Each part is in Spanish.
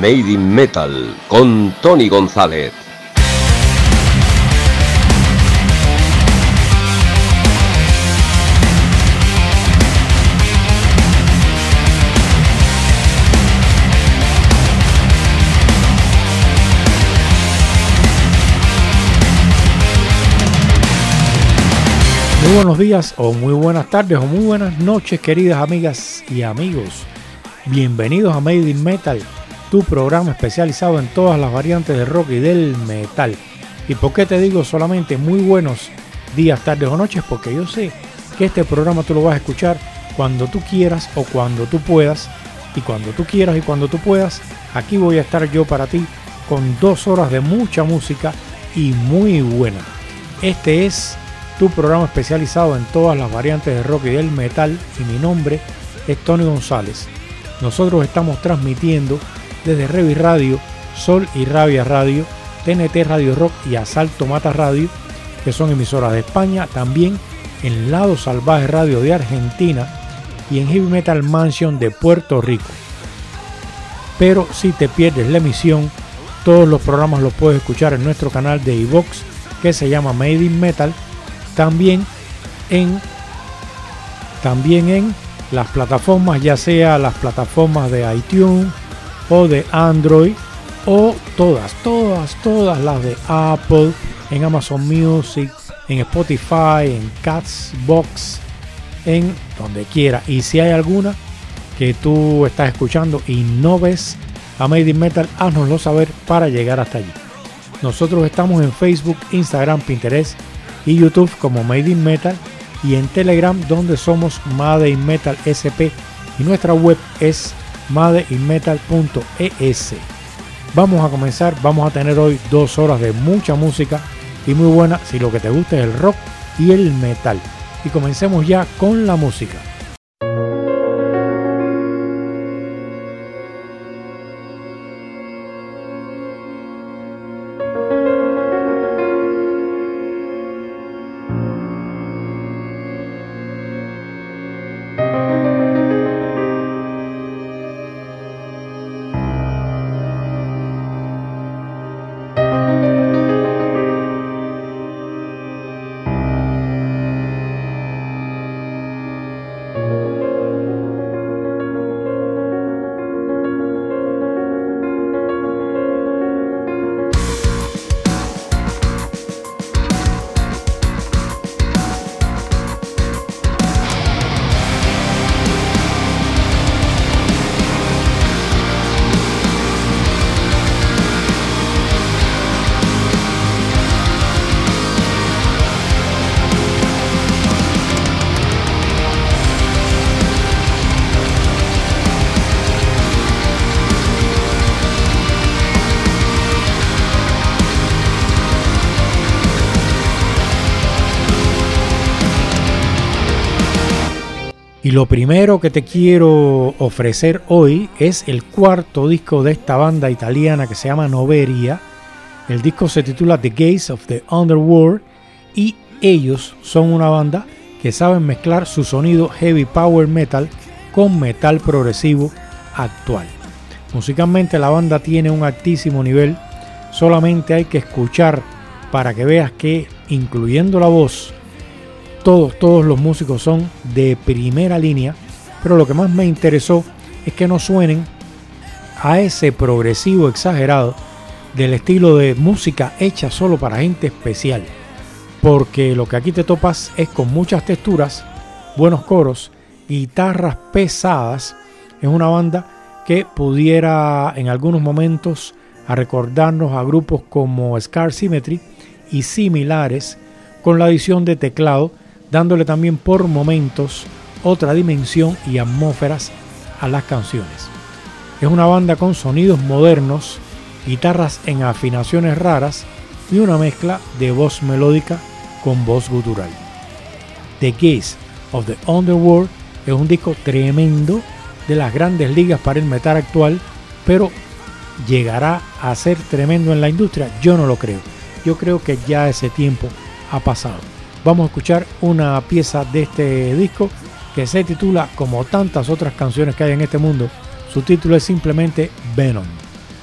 Made in Metal con Tony González. Muy buenos días o muy buenas tardes o muy buenas noches, queridas amigas y amigos. Bienvenidos a Made in Metal, tu programa especializado en todas las variantes del rock y del metal. ¿Y por qué te digo solamente muy buenos días, tardes o noches? Porque yo sé que este programa tú lo vas a escuchar cuando tú quieras o cuando tú puedas. Y cuando tú quieras y cuando tú puedas, aquí voy a estar yo para ti con 2 horas de mucha música y muy buena. Este es tu programa especializado en todas las variantes de rock y del metal, y mi nombre es Tony González. Nosotros estamos transmitiendo desde Revi Radio, Sol y Rabia Radio, TNT Radio Rock y Asalto Mata Radio, que son emisoras de España, también en Lado Salvaje Radio de Argentina y en Heavy Metal Mansion de Puerto Rico. Pero si te pierdes la emisión, todos los programas los puedes escuchar en nuestro canal de iVoox, que se llama Made in Metal. También en las plataformas, ya sea las plataformas de iTunes o de Android, o todas las de Apple, en Amazon Music, en Spotify, en Castbox, en donde quiera. Y si hay alguna que tú estás escuchando y no ves a Made in Metal, haznoslo saber para llegar hasta allí. Nosotros estamos en Facebook, Instagram, Pinterest y YouTube como Made in Metal, y en Telegram, donde somos Made in Metal SP, y nuestra web es madeinmetal.es. Vamos a comenzar, vamos a tener hoy 2 horas de mucha música y muy buena, si lo que te gusta es el rock y el metal. Y comencemos ya con la música. Y lo primero que te quiero ofrecer hoy es el 4º disco de esta banda italiana que se llama Noveria. El disco se titula The Gates of the Underworld, y ellos son una banda que saben mezclar su sonido heavy power metal con metal progresivo actual. Musicalmente la banda tiene un altísimo nivel, solamente hay que escuchar para que veas que, incluyendo la voz, todos los músicos son de primera línea. Pero lo que más me interesó es que no suenen a ese progresivo exagerado del estilo de música hecha solo para gente especial, porque lo que aquí te topas es con muchas texturas, buenos coros, guitarras pesadas. Es una banda que pudiera en algunos momentos a recordarnos a grupos como Scar Symmetry y similares, con la adición de teclado, dándole también por momentos otra dimensión y atmósferas a las canciones. Es una banda con sonidos modernos, guitarras en afinaciones raras y una mezcla de voz melódica con voz gutural. The Gates of the Underworld es un disco tremendo, de las grandes ligas para el metal actual, pero ¿llegará a ser tremendo en la industria? Yo no lo creo. Yo creo que ya ese tiempo ha pasado. Vamos a escuchar una pieza de este disco que se titula, como tantas otras canciones que hay en este mundo, su título es simplemente Venom.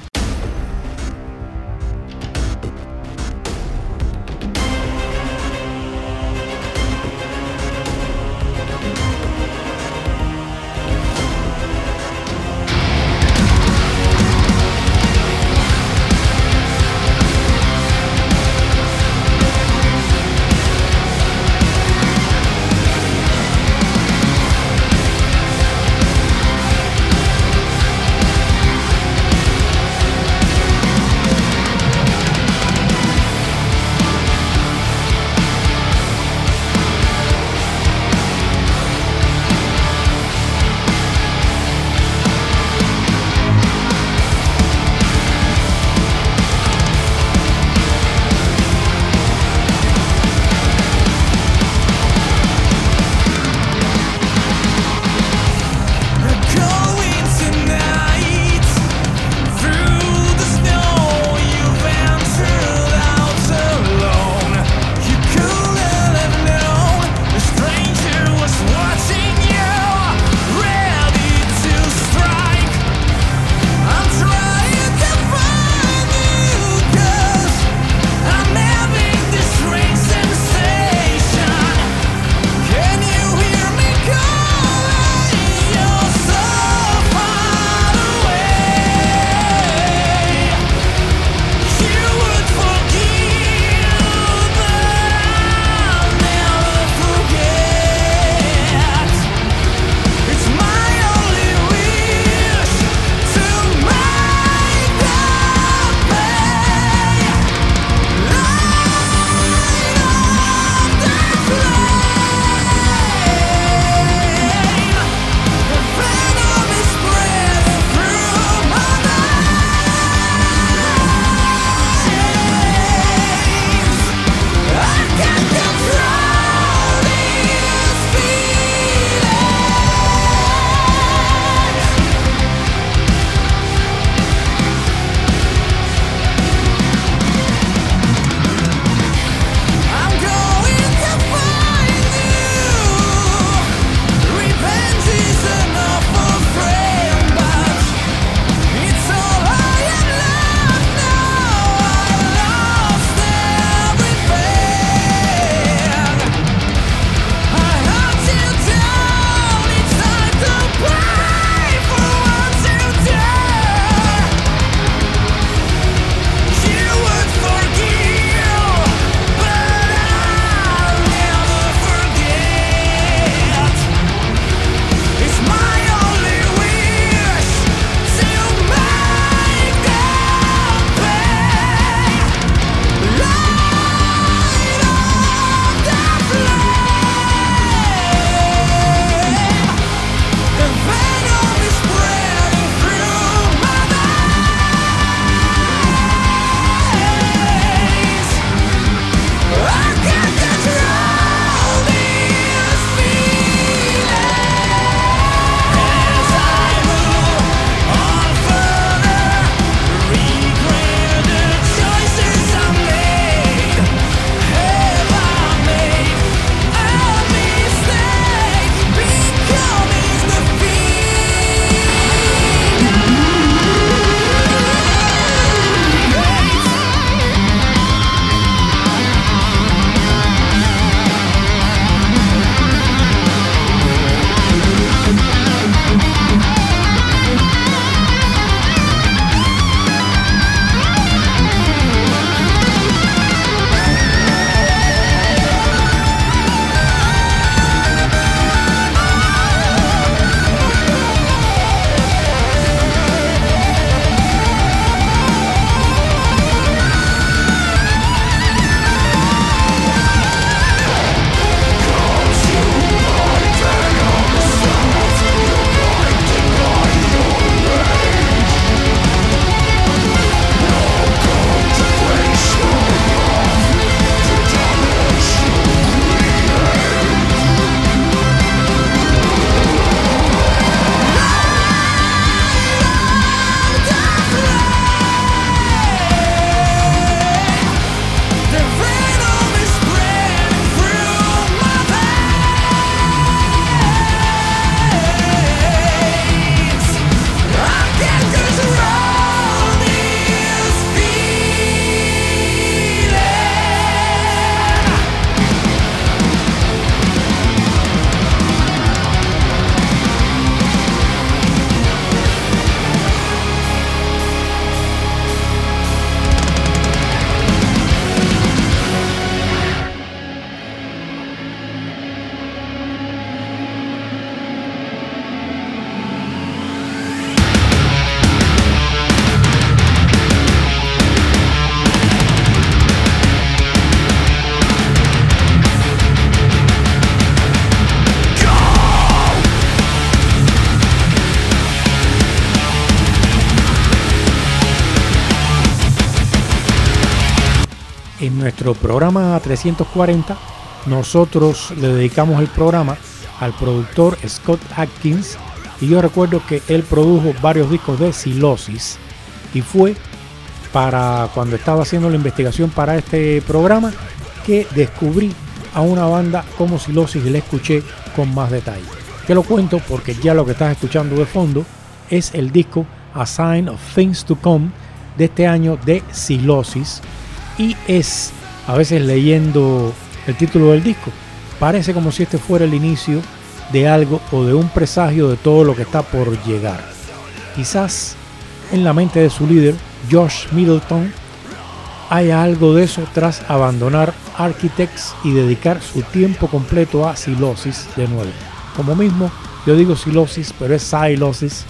nuestro programa 340, nosotros le dedicamos el programa al productor Scott Adkins, y yo recuerdo que él produjo varios discos de Sylosis, y fue para cuando estaba haciendo la investigación para este programa que descubrí a una banda como Sylosis y la escuché con más detalle. Te lo cuento porque ya lo que estás escuchando de fondo es el disco A Sign of Things to Come de este año de Sylosis, y es, a veces leyendo el título del disco, parece como si este fuera el inicio de algo o de un presagio de todo lo que está por llegar. Quizás en la mente de su líder, Josh Middleton, haya algo de eso tras abandonar Architects y dedicar su tiempo completo a Sylosis de nuevo. Como mismo, yo digo Sylosis, pero es Sylosis.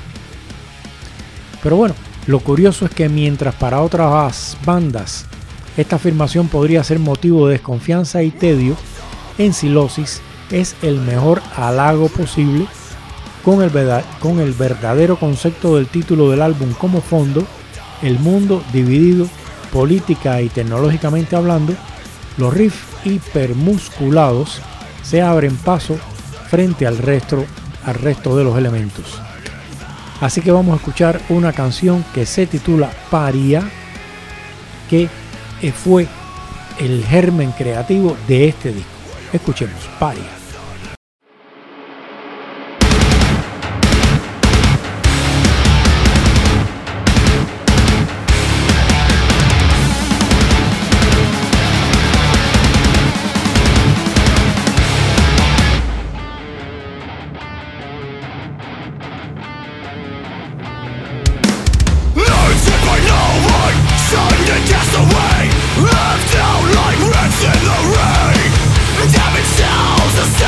Pero bueno, lo curioso es que mientras para otras bandas esta afirmación podría ser motivo de desconfianza y tedio, en Sylosis es el mejor halago posible, con el verdadero concepto del título del álbum como fondo, el mundo dividido política y tecnológicamente hablando, los riffs hipermusculados se abren paso frente al resto de los elementos. Así que vamos a escuchar una canción que se titula Paria, que fue el germen creativo de este disco. Escuchemos Paria. Away, left out like rats in the rain. Damn it, cells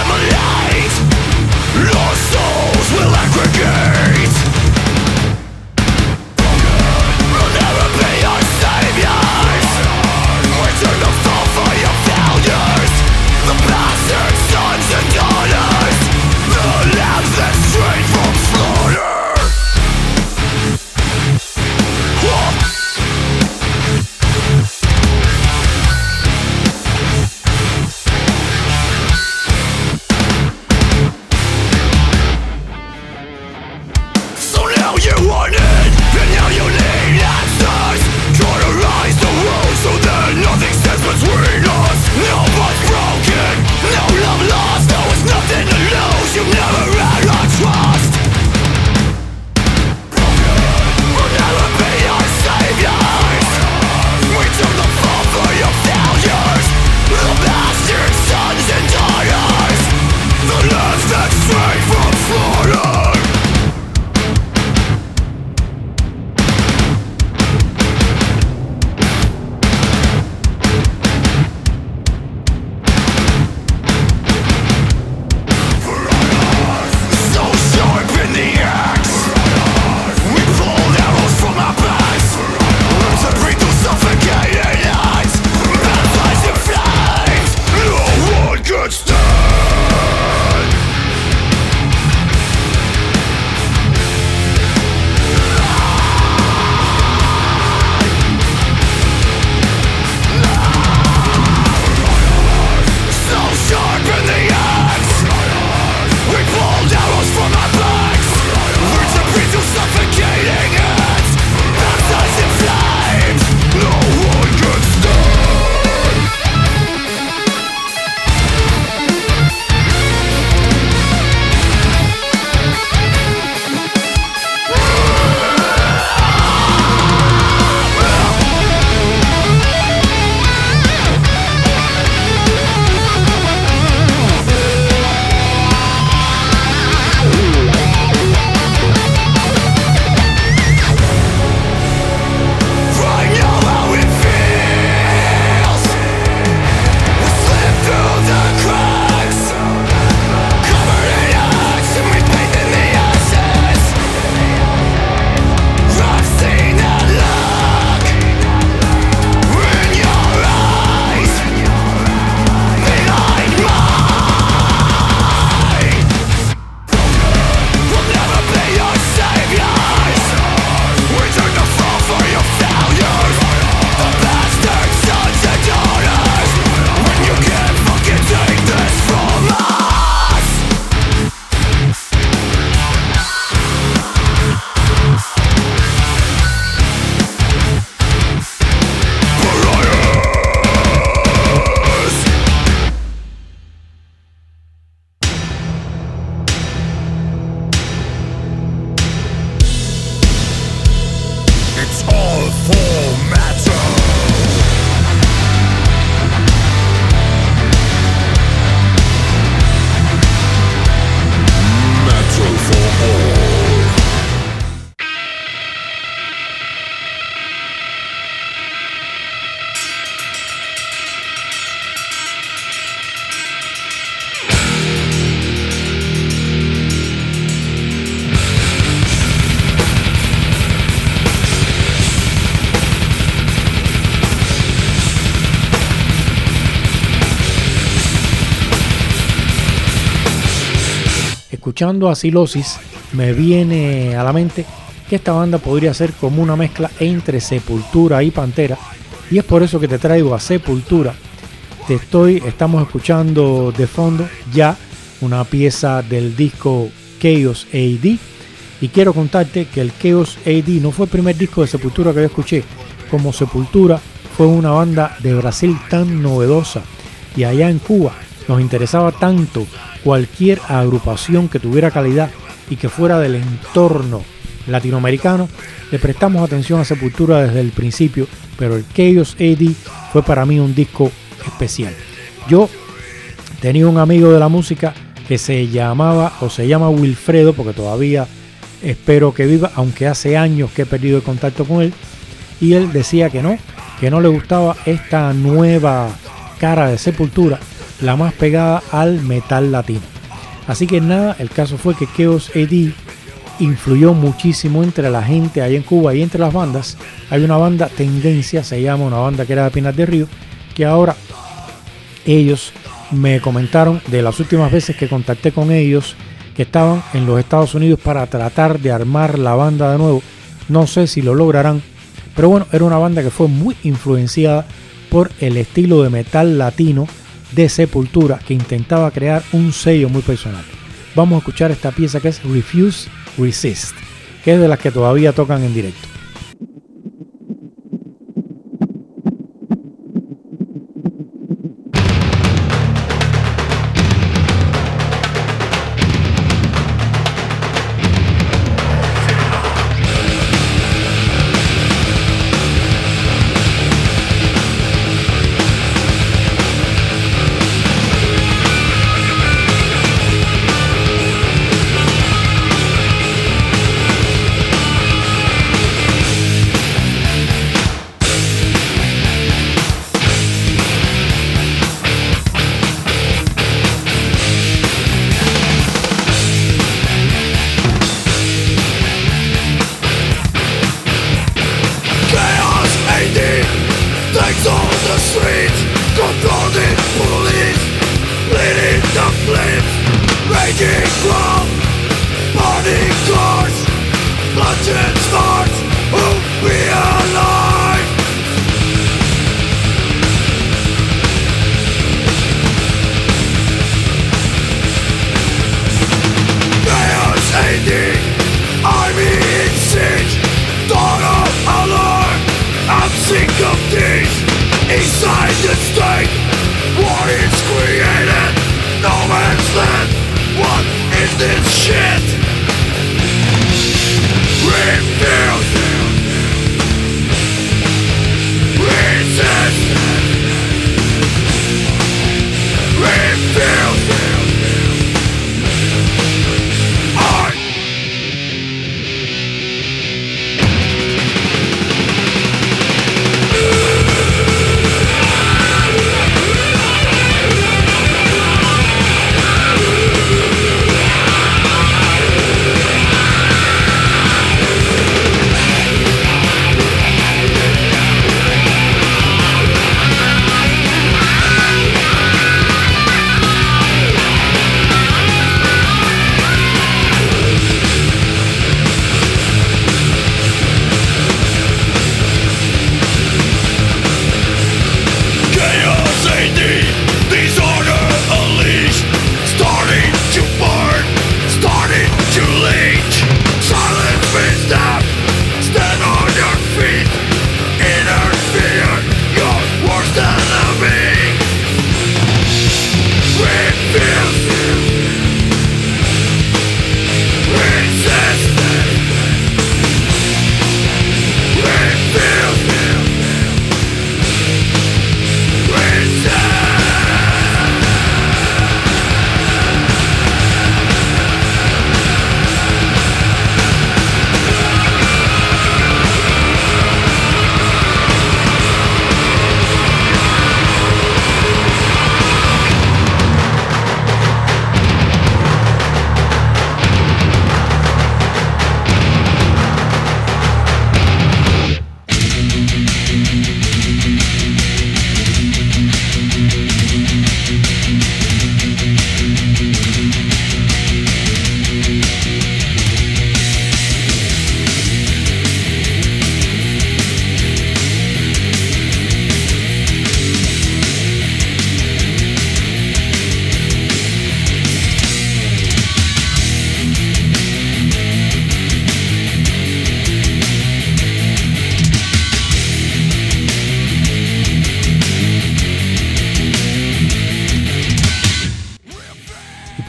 escuchando Acilosis me viene a la mente que esta banda podría ser como una mezcla entre Sepultura y Pantera, y es por eso que te traigo a Sepultura. Estamos escuchando de fondo ya una pieza del disco Chaos AD, y quiero contarte que el Chaos AD no fue el primer disco de Sepultura que yo escuché. Como Sepultura fue una banda de Brasil tan novedosa, y allá en Cuba nos interesaba tanto cualquier agrupación que tuviera calidad y que fuera del entorno latinoamericano, le prestamos atención a Sepultura desde el principio, pero el Chaos AD fue para mí un disco especial. Yo tenía un amigo de la música que se llama Wilfredo, porque todavía espero que viva, aunque hace años que he perdido el contacto con él, y él decía que no le gustaba esta nueva cara de Sepultura, la más pegada al metal latino. Así que nada, el caso fue que Chaos AD influyó muchísimo entre la gente allá en Cuba y entre las bandas. Hay una banda Tendencia, se llama, una banda que era de Pinar del Río, que ahora ellos me comentaron de las últimas veces que contacté con ellos, que estaban en los Estados Unidos para tratar de armar la banda de nuevo. No sé si lo lograrán, pero bueno, era una banda que fue muy influenciada por el estilo de metal latino de Sepultura, que intentaba crear un sello muy personal. Vamos a escuchar esta pieza que es Refuse Resist, que es de las que todavía tocan en directo.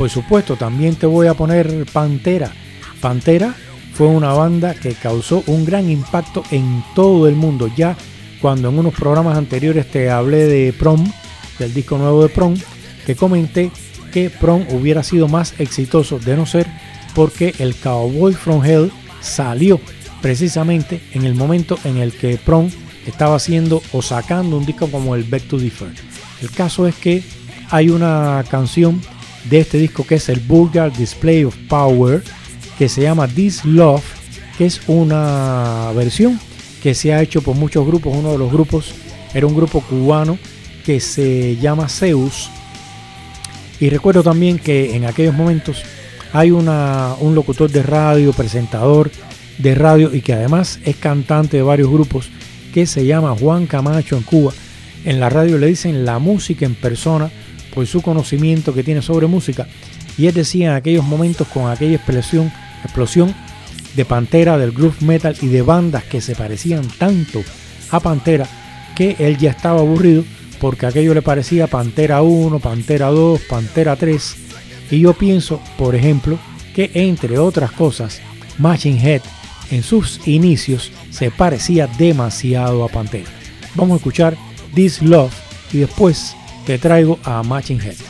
por supuesto, también te voy a poner Pantera. Pantera fue una banda que causó un gran impacto en todo el mundo. Ya cuando en unos programas anteriores te hablé de Prom, del disco nuevo de Prom, te comenté que Prom hubiera sido más exitoso de no ser porque el Cowboy from Hell salió precisamente en el momento en el que Prom estaba haciendo o sacando un disco como el Beg to Differ. El caso es que hay una canción de este disco que es el Vulgar Display of Power, que se llama This Love, que es una versión que se ha hecho por muchos grupos. Uno de los grupos era un grupo cubano que se llama Zeus, y recuerdo también que en aquellos momentos hay un locutor de radio, presentador de radio, y que además es cantante de varios grupos, que se llama Juan Camacho en Cuba. En la radio le dicen la música en persona por su conocimiento que tiene sobre música, y él decía en aquellos momentos, con aquella explosión de Pantera, del groove metal y de bandas que se parecían tanto a Pantera, que él ya estaba aburrido porque aquello le parecía Pantera 1, Pantera 2, Pantera 3. Y yo pienso, por ejemplo, que entre otras cosas, Machine Head en sus inicios se parecía demasiado a Pantera. Vamos a escuchar This Love y después te traigo a Machine Head.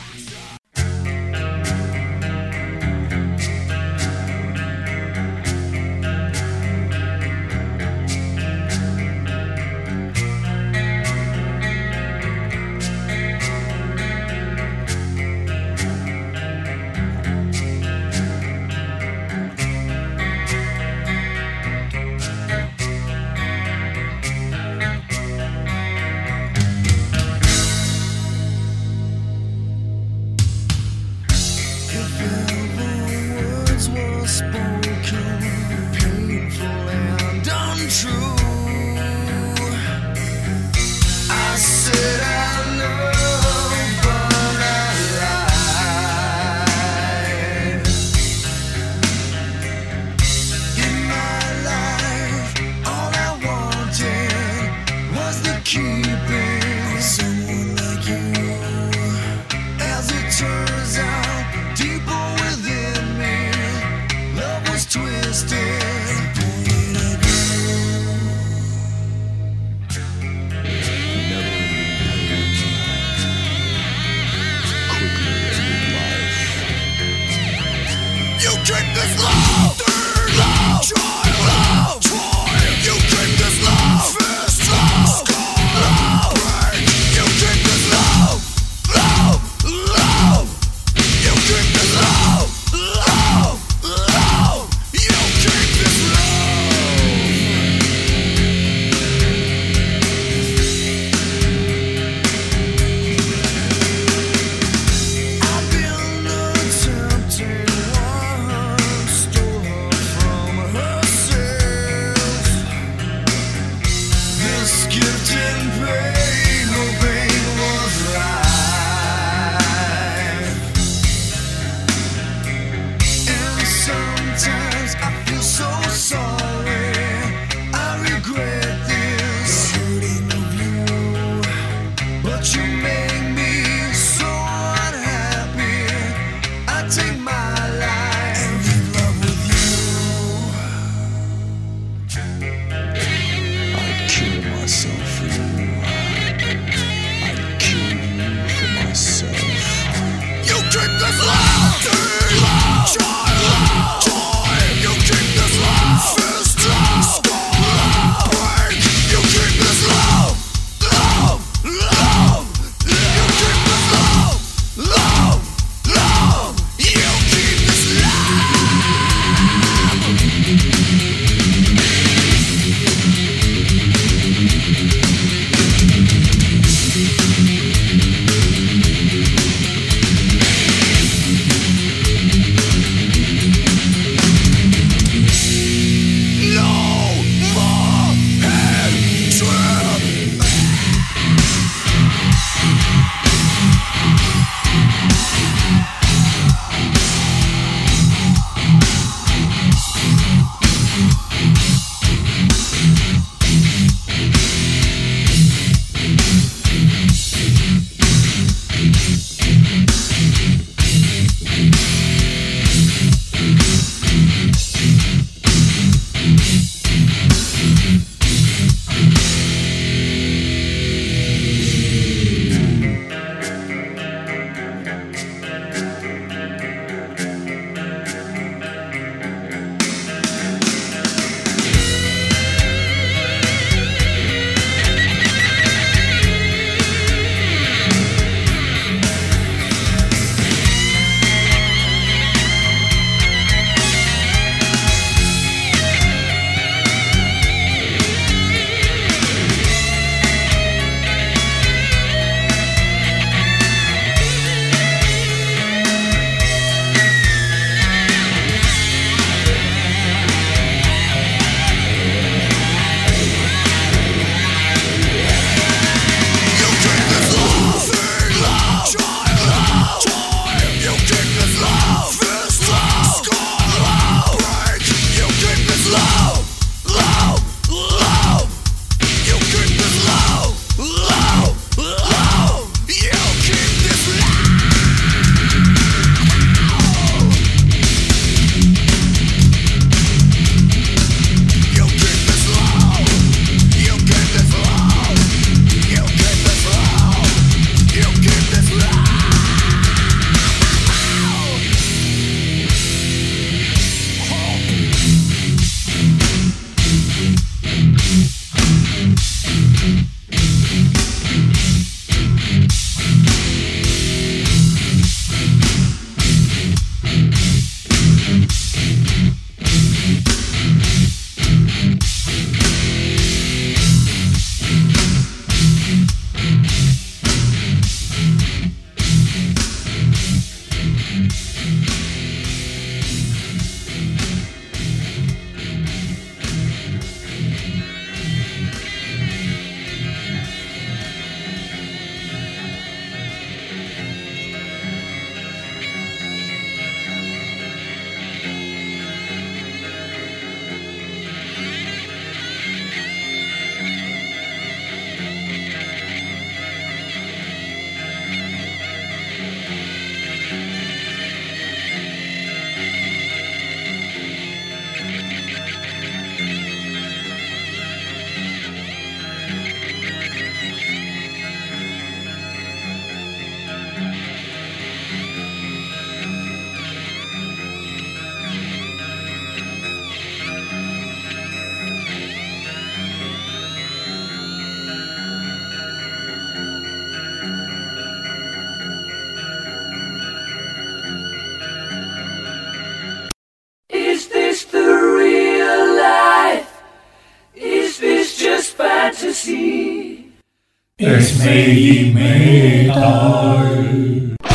sexy. Es Made in Metal.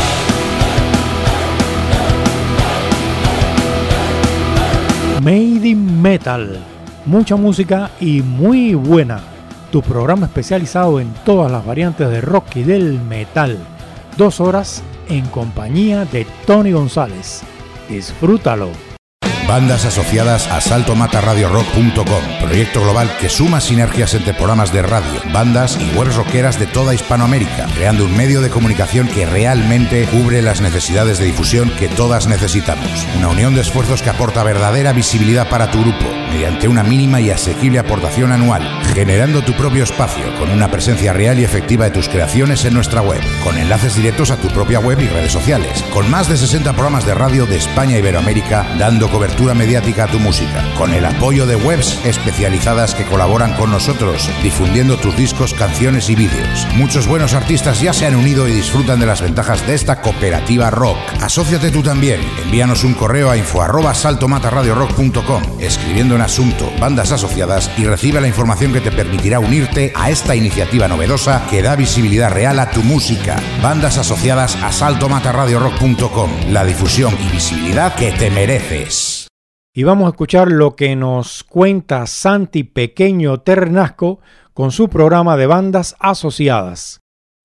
Made in Metal. Mucha música y muy buena. Tu programa especializado en todas las variantes de rock y del metal. 2 horas en compañía de Tony González. Disfrútalo. Bandas asociadas a saltomataradiorock.com, proyecto global que suma sinergias entre programas de radio, bandas y webs rockeras de toda Hispanoamérica, creando un medio de comunicación que realmente cubre las necesidades de difusión que todas necesitamos. Una unión de esfuerzos que aporta verdadera visibilidad para tu grupo, mediante una mínima y asequible aportación anual, generando tu propio espacio, con una presencia real y efectiva de tus creaciones en nuestra web, con enlaces directos a tu propia web y redes sociales, con más de 60 programas de radio de España e Iberoamérica, dando cobertura mediática a tu música, con el apoyo de webs especializadas que colaboran con nosotros, difundiendo tus discos, canciones y vídeos. Muchos buenos artistas ya se han unido y disfrutan de las ventajas de esta cooperativa rock. Asóciate tú también. Envíanos un correo a info@saltomataradiorock.com, escribiendo en asunto bandas asociadas, y recibe la información que te permitirá unirte a esta iniciativa novedosa que da visibilidad real a tu música. Bandas asociadas a saltomataradiorock.com, la difusión y visibilidad que te mereces. Y vamos a escuchar lo que nos cuenta Santi Pequeño Ternasco con su programa de bandas asociadas.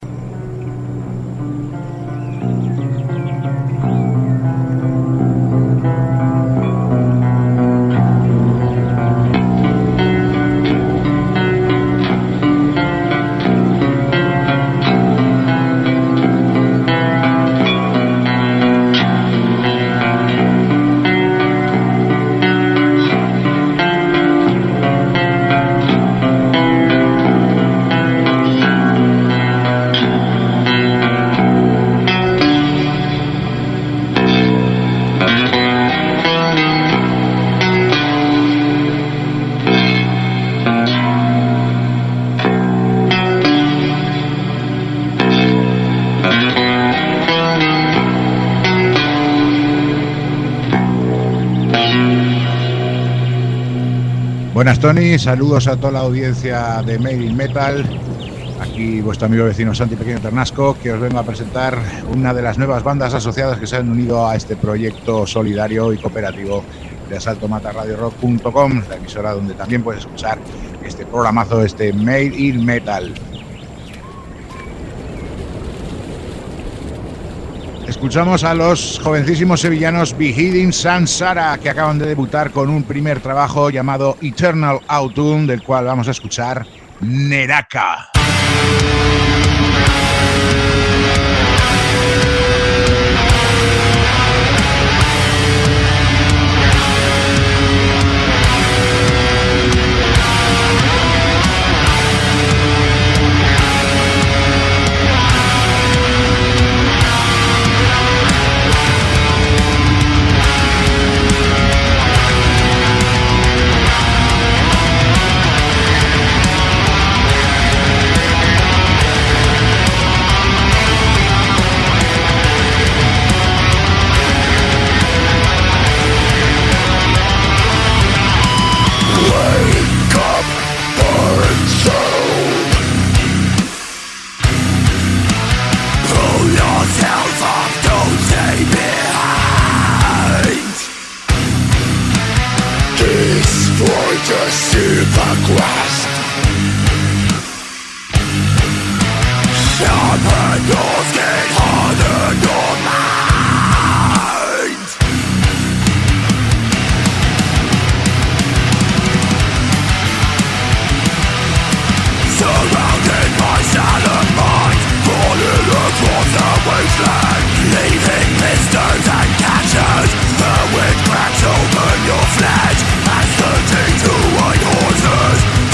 Buenas, Tony, saludos a toda la audiencia de Made in Metal. Aquí vuestro amigo vecino Santi Pequeño Ternasco, que os vengo a presentar una de las nuevas bandas asociadas que se han unido a este proyecto solidario y cooperativo de saltomataradiorock.com, la emisora donde también puedes escuchar este programazo, este Made in Metal. Escuchamos a los jovencísimos sevillanos Beheading Sansara, que acaban de debutar con un primer trabajo llamado Eternal Autumn, del cual vamos a escuchar Neraka. Open your flesh as the day to white horses.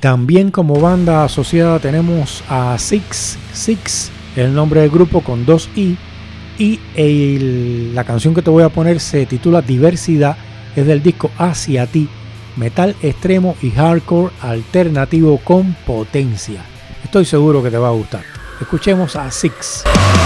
también como banda asociada tenemos a Six, el nombre del grupo con 2 I, y la canción que te voy a poner se titula Diversidad, es del disco Hacia Ti, metal extremo y hardcore alternativo con potencia. Estoy seguro que te va a gustar. Escuchemos a Six.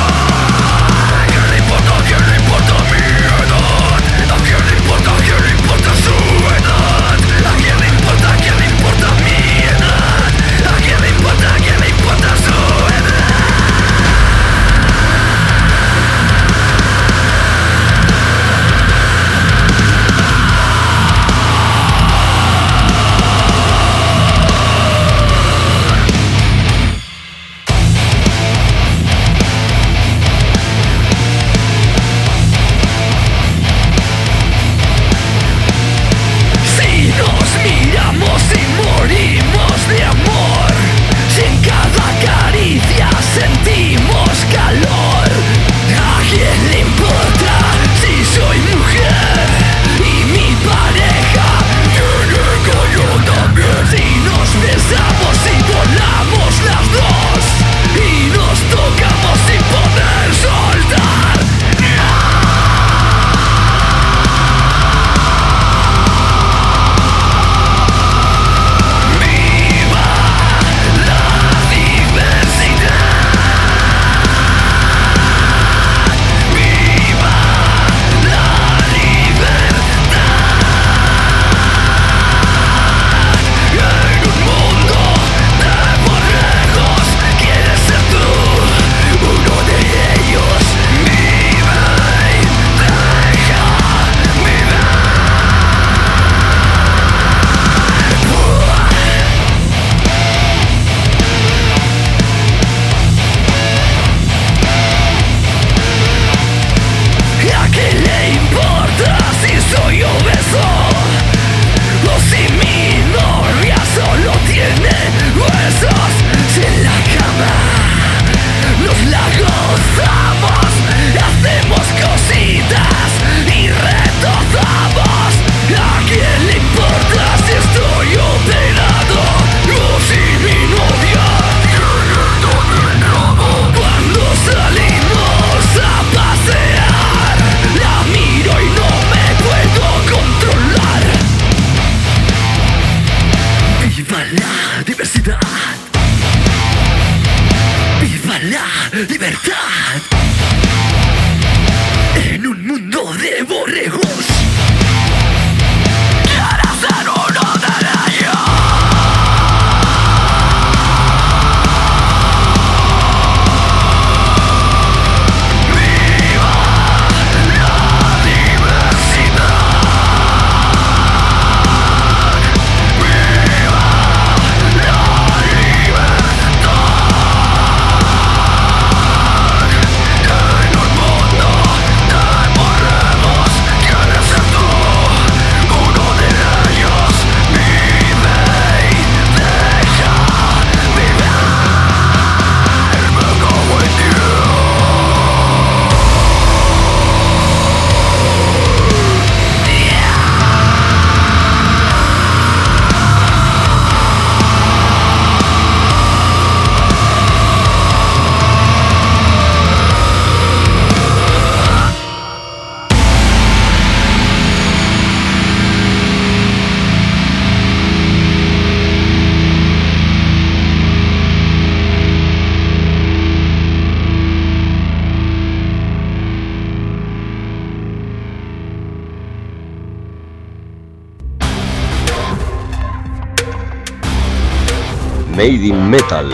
Made in Metal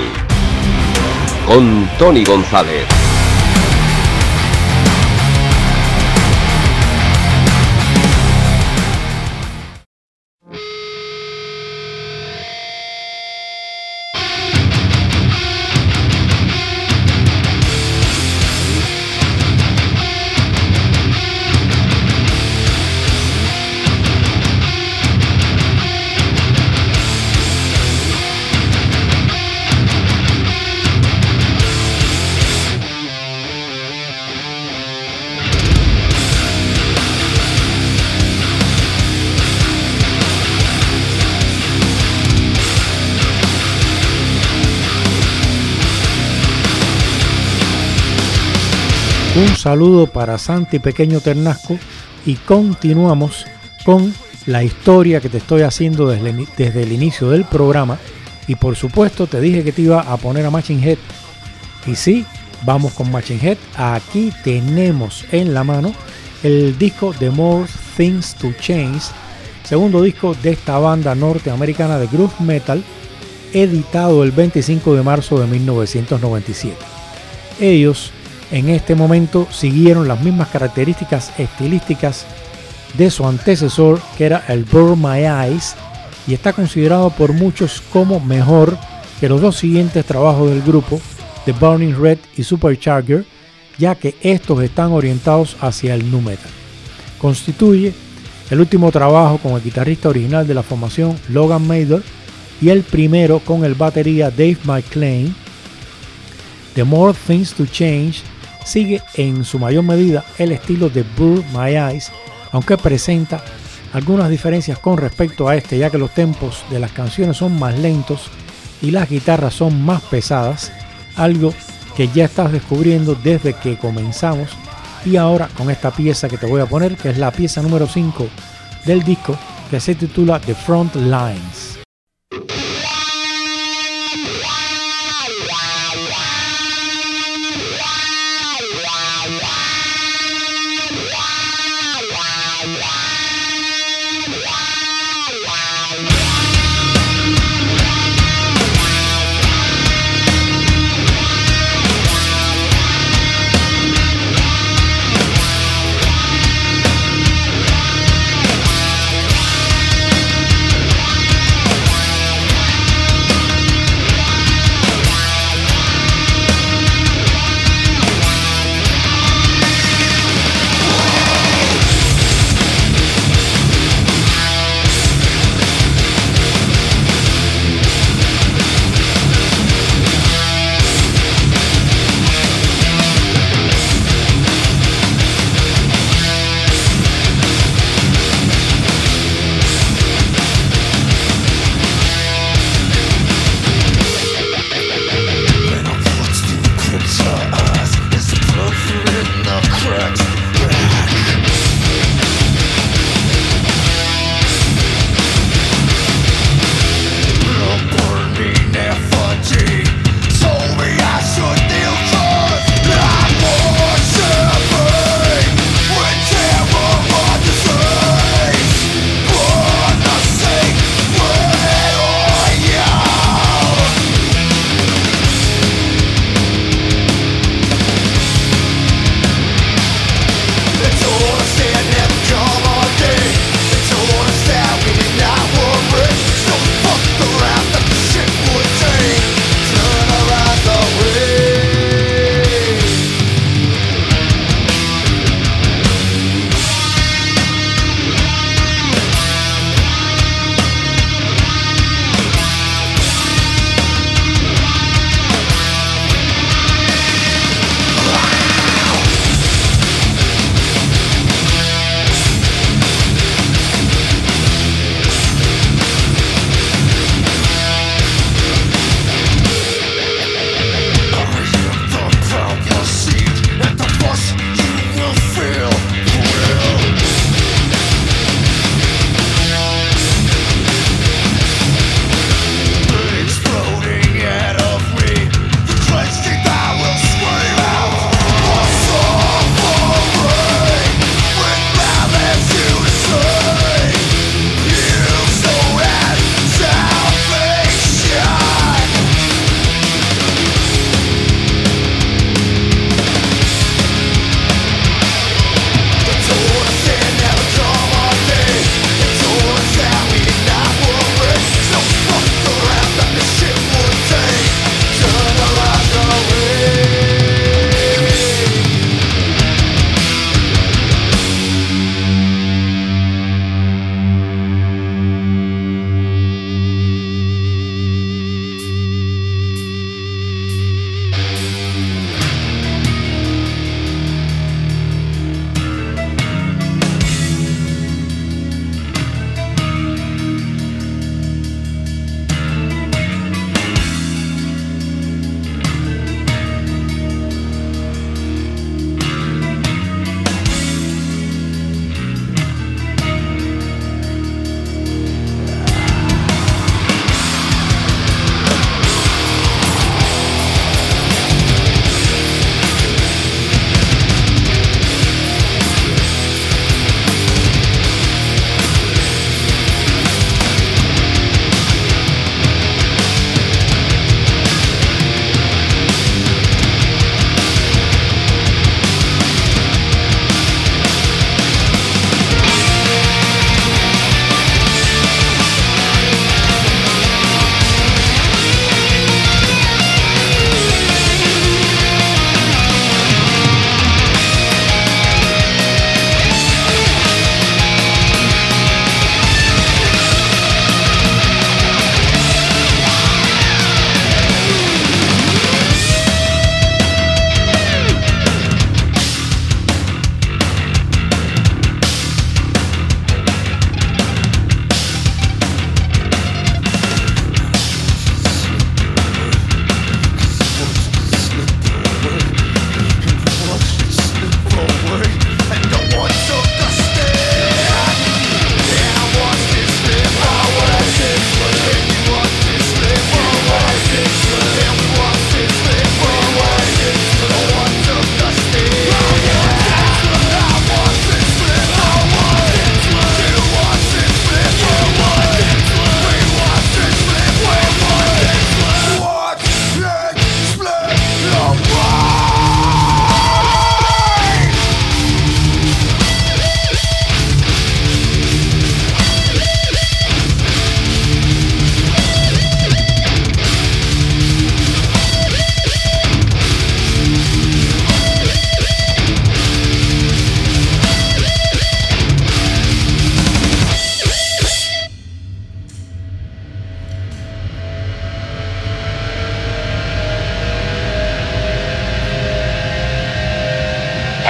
con Tony González. Un saludo para Santi Pequeño Ternasco y continuamos con la historia que te estoy haciendo desde el inicio del programa. Y por supuesto te dije que te iba a poner a Machine Head. Y sí, vamos con Machine Head. Aquí tenemos en la mano el disco The More Things to Change, segundo disco de esta banda norteamericana de groove metal, editado el 25 de marzo de 1997. Ellos en este momento siguieron las mismas características estilísticas de su antecesor, que era el Burn My Eyes, y está considerado por muchos como mejor que los dos siguientes trabajos del grupo, The Burning Red y Supercharger, ya que estos están orientados hacia el nu metal. Constituye el último trabajo con el guitarrista original de la formación, Logan Mather, y el primero con el batería Dave McClain. The More Things to Change sigue en su mayor medida el estilo de Burn My Eyes, aunque presenta algunas diferencias con respecto a este, ya que los tempos de las canciones son más lentos y las guitarras son más pesadas, algo que ya estás descubriendo desde que comenzamos. Y ahora con esta pieza que te voy a poner, que es la pieza número 5 del disco, que se titula The Front Lines.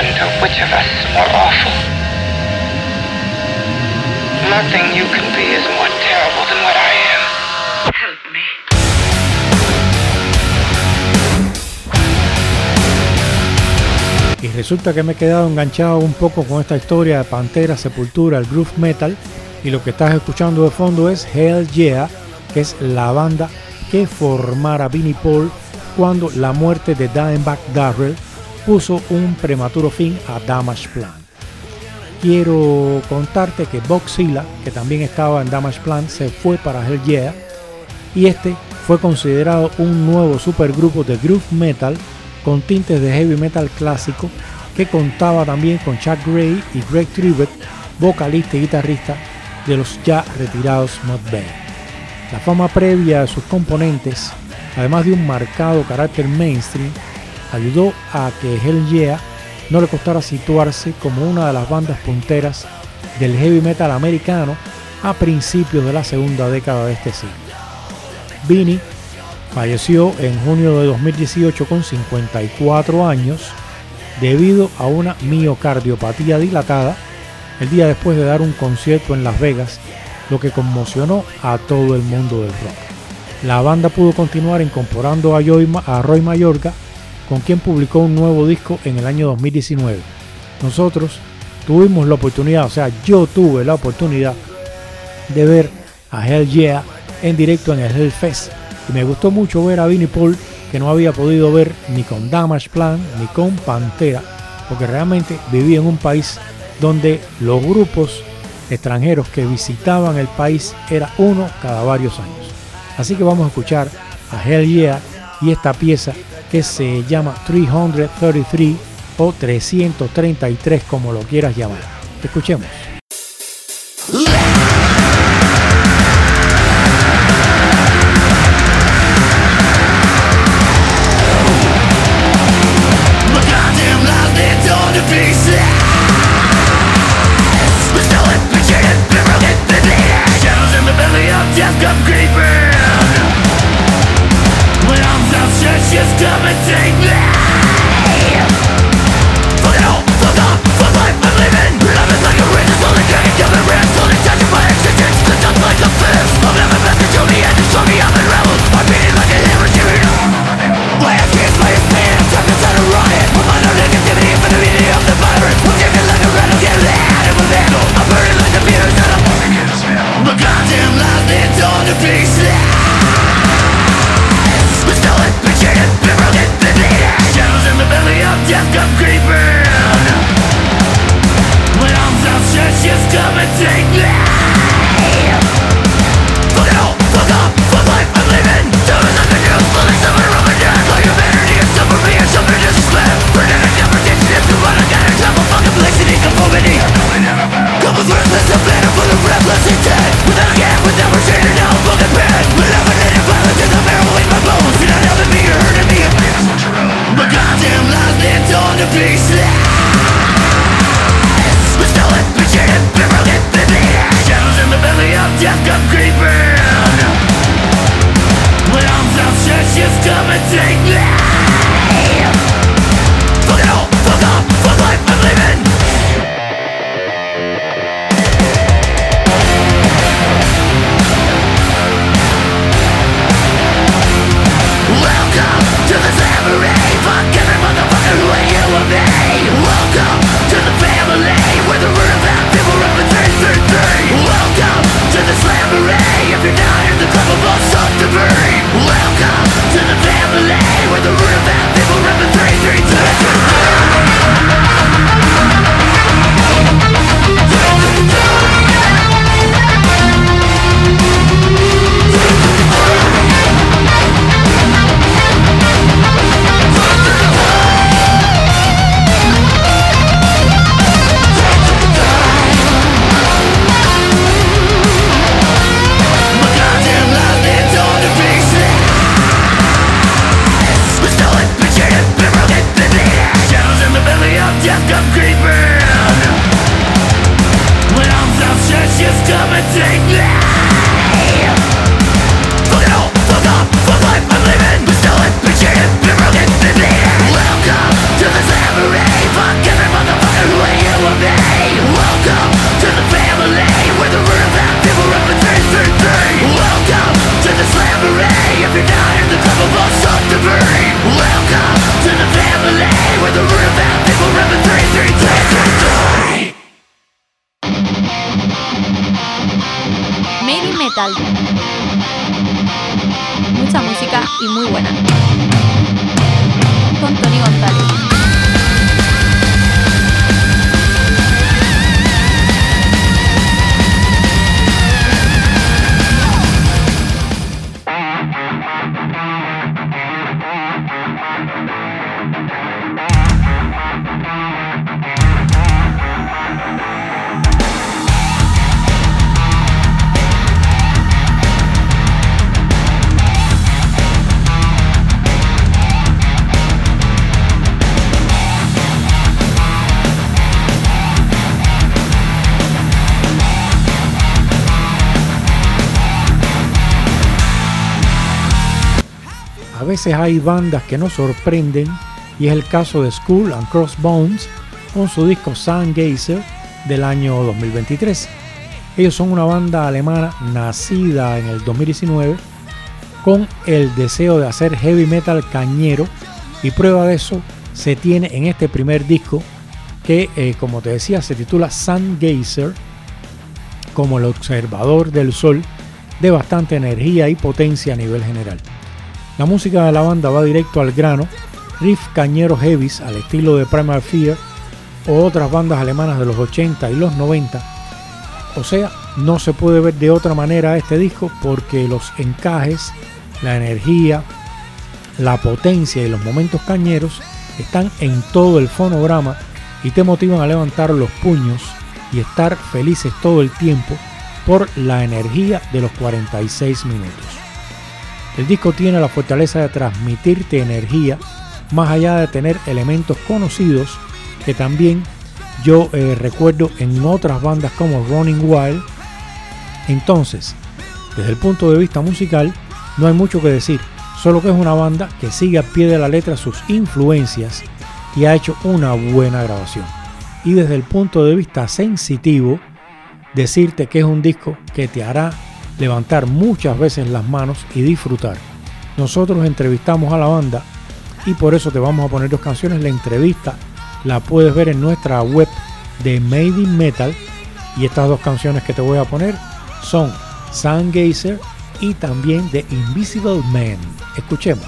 wonder which of us is more awful. Nothing you can be is more terrible than what I am. Help me. Y resulta que me he quedado enganchado un poco con esta historia de Pantera, Sepultura, el groove metal, y lo que estás escuchando de fondo es Hell Yeah, que es la banda que formara Vinnie Paul cuando la muerte de Dimebag Darrell puso un prematuro fin a Damage Plan. Quiero contarte que Bob Zilla, que también estaba en Damage Plan, se fue para Hell Yeah, y este fue considerado un nuevo supergrupo de groove metal con tintes de heavy metal clásico, que contaba también con Chuck Gray y Greg Tribbett, vocalista y guitarrista de los ya retirados Mudvayne. La fama previa de sus componentes, además de un marcado carácter mainstream, ayudó a que Hell Yeah no le costara situarse como una de las bandas punteras del heavy metal americano a principios de la segunda década de este siglo. Vinnie falleció en junio de 2018 con 54 años debido a una miocardiopatía dilatada el día después de dar un concierto en Las Vegas, lo que conmocionó a todo el mundo del rock. La banda pudo continuar incorporando a Roy Mayorga, con quien publicó un nuevo disco en el año 2019. Nosotros tuvimos la oportunidad, yo tuve la oportunidad de ver a Hell Yeah en directo en el Hellfest, y me gustó mucho ver a Vinnie Paul, que no había podido ver ni con Damage Plan ni con Pantera, porque realmente vivía en un país donde los grupos extranjeros que visitaban el país era uno cada varios años. Así que vamos a escuchar a Hell Yeah y esta pieza que se llama 333 o 333, como lo quieras llamar. Escuchemos. Metal. Mucha música y muy buena. Con Tony González. A veces hay bandas que nos sorprenden y es el caso de Skull and Crossbones con su disco Sungazer del año 2023. Ellos son una banda alemana nacida en el 2019 con el deseo de hacer heavy metal cañero, y prueba de eso se tiene en este primer disco que como te decía se titula Sungazer, como el observador del sol, de bastante energía y potencia a nivel general. La música de la banda va directo al grano, riff cañeros heavies al estilo de Primal Fear o otras bandas alemanas de los 80 y los 90. O sea, no se puede ver de otra manera este disco porque los encajes, la energía, la potencia y los momentos cañeros están en todo el fonograma y te motivan a levantar los puños y estar felices todo el tiempo por la energía de los 46 minutos. El disco tiene la fortaleza de transmitirte energía más allá de tener elementos conocidos que también yo recuerdo en otras bandas como Running Wild. Entonces, desde el punto de vista musical no hay mucho que decir, solo que es una banda que sigue a pie de la letra sus influencias y ha hecho una buena grabación. Y desde el punto de vista sensitivo, decirte que es un disco que te hará levantar muchas veces las manos y disfrutar. Nosotros entrevistamos a la banda y por eso te vamos a poner dos canciones. La entrevista la puedes ver en nuestra web de Made in Metal y estas dos canciones que te voy a poner son Sungazer y también The Invisible Man. Escuchemos.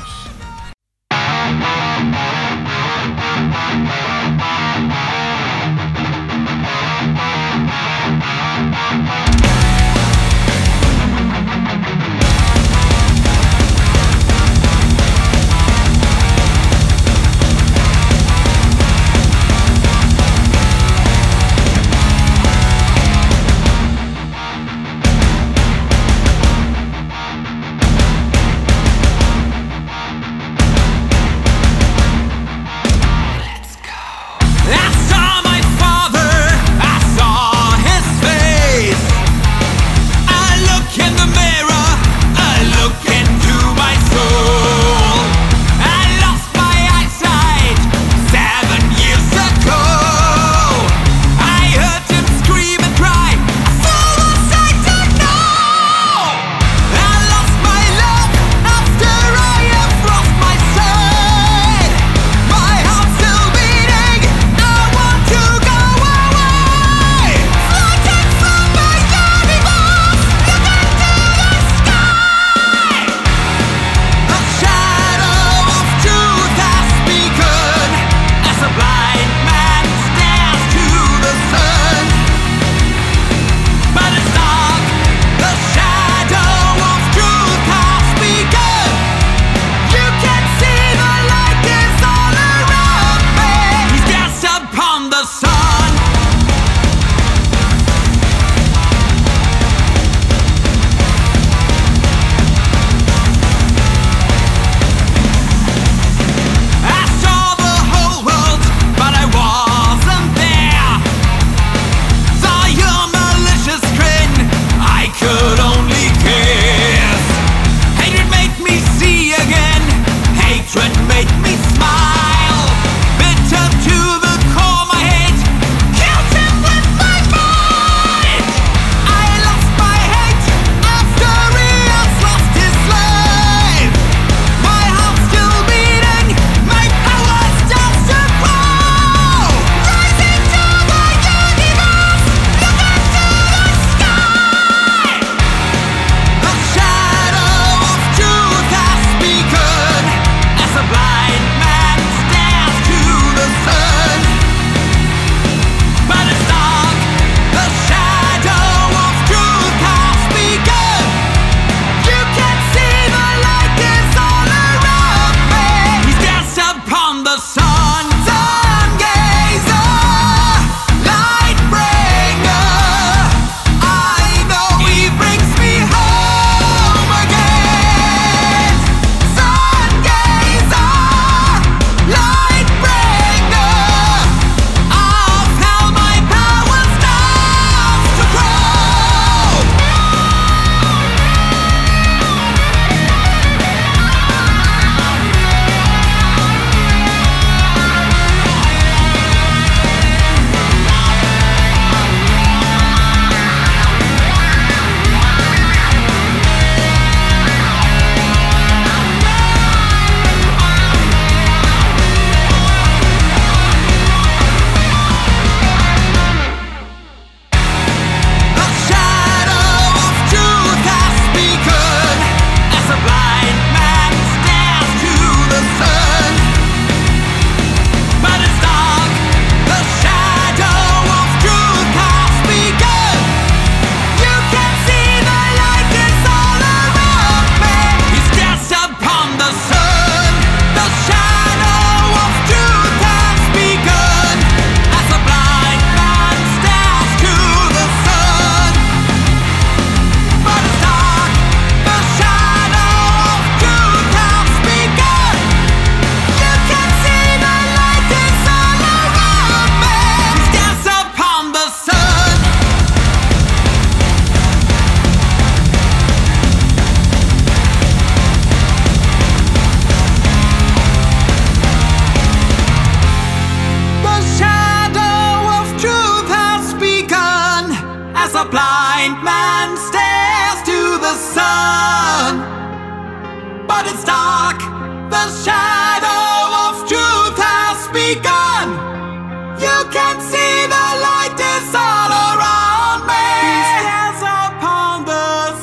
You can see the light is all around me. He stands upon the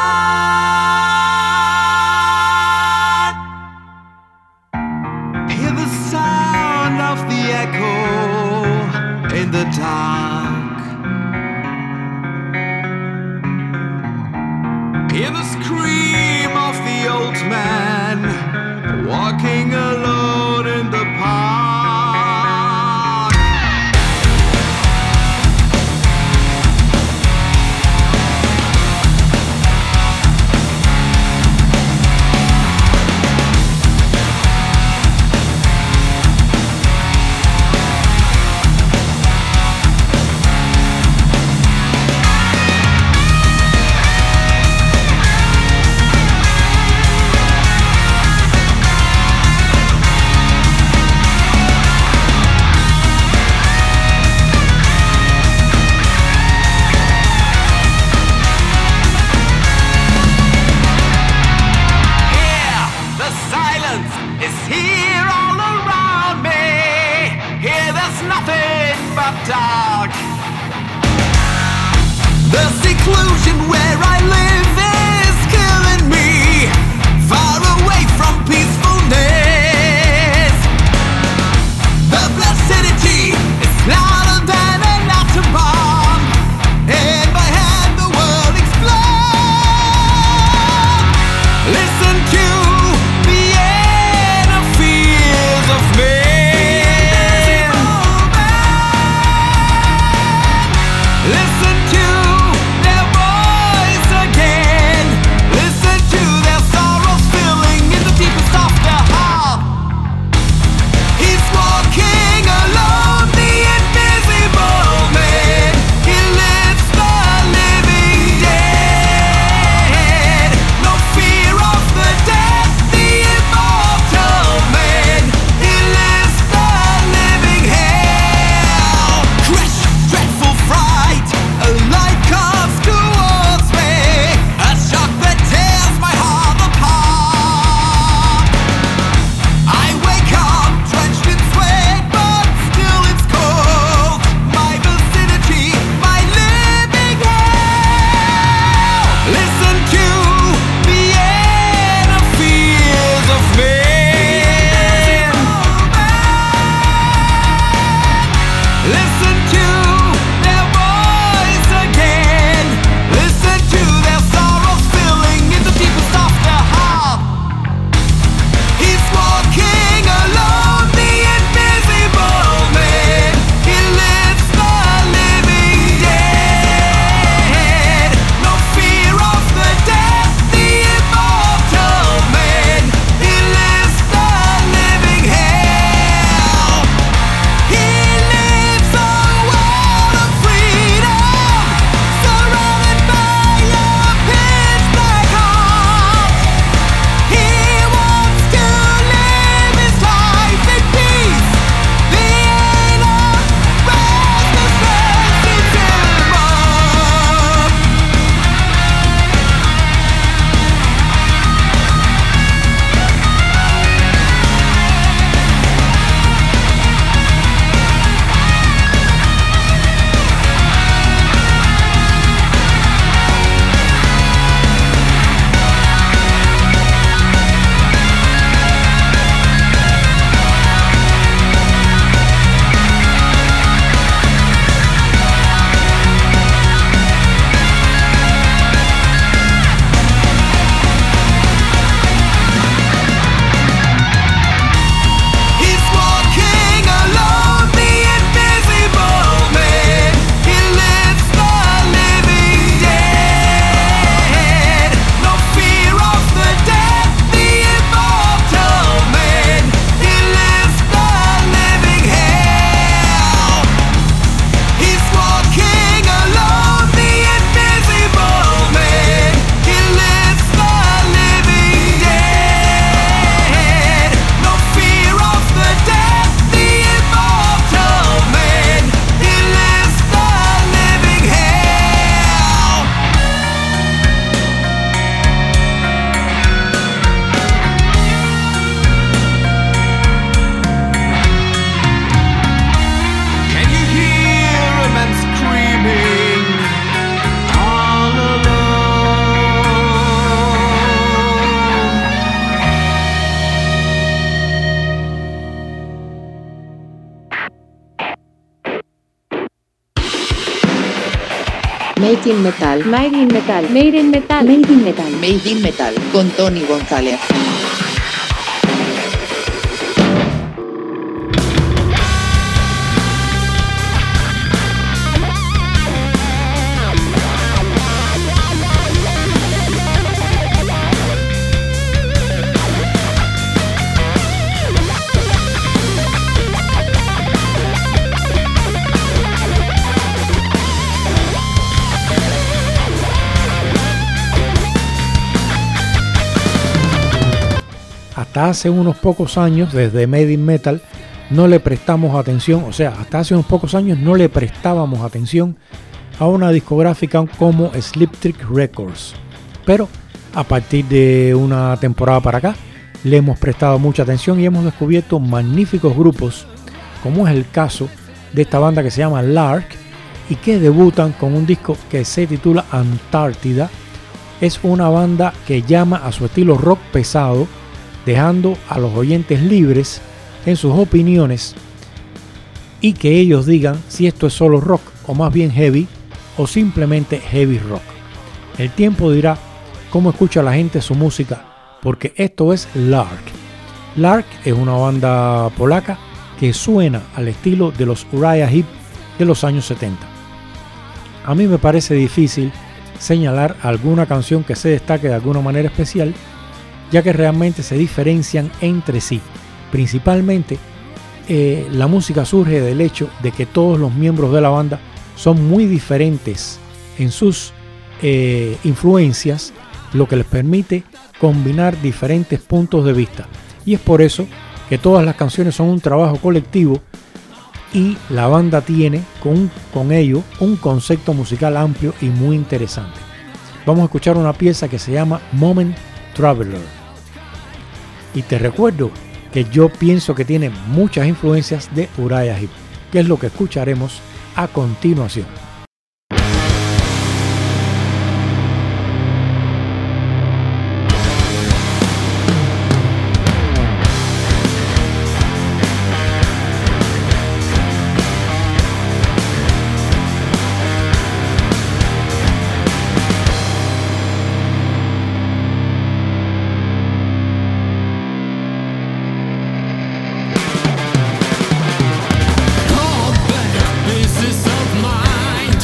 sun. Hear the sound of the echo in the dark. Hear the scream of the old man walking alone in the park. Dark. The seclusion where I live is killing me. Far away from peacefulness. The placidity is louder than an atom bomb. In my hand the world explodes. Listen to the inner fears of me. Listen to their voice again. Listen to their sorrows filling in the deepest of their heart. He's walking alone, the invisible man. He lives the living dead. No fear of the dead, the immortal man. He lives the living hell. Crash, dreadful fright. A light comes towards me, a shock that tears my heart apart. I wake up drenched in sweat, but still it's cold. My vicinity, my living hell. Listen to the inner fears of men. Listen to their voice again. Listen to their sorrows filling in the deepest of their heart. He's walking alone, the invisible man. He lives the living dead. No fear of the dead, the immortal man. He lives the living hell. He lives on. Made in Metal. Made in Metal. Made in Metal. Made in Metal. Made in Metal con Tony González. Hasta hace unos pocos años, desde Made in Metal, no le prestamos atención, o sea, hasta hace unos pocos años no le prestábamos atención a una discográfica como Sleep Trick Records. Pero a partir de una temporada para acá, le hemos prestado mucha atención y hemos descubierto magníficos grupos, como es el caso de esta banda que se llama Lark y que debutan con un disco que se titula Antártida. Es una banda que llama a su estilo rock pesado, dejando a los oyentes libres en sus opiniones y que ellos digan si esto es solo rock o más bien heavy o simplemente heavy rock. El tiempo dirá cómo escucha la gente su música, porque esto es Lark. Lark es una banda polaca que suena al estilo de los Uriah Heep de los años 70. A mí me parece difícil señalar alguna canción que se destaque de alguna manera especial, ya que realmente se diferencian entre sí. Principalmente la música surge del hecho de que todos los miembros de la banda son muy diferentes en sus influencias, lo que les permite combinar diferentes puntos de vista, y es por eso que todas las canciones son un trabajo colectivo y la banda tiene con ello un concepto musical amplio y muy interesante. Vamos a escuchar una pieza que se llama Moment Traveler. Y te recuerdo que yo pienso que tiene muchas influencias de Uriah Heep, que es lo que escucharemos a continuación. Pieces of mind.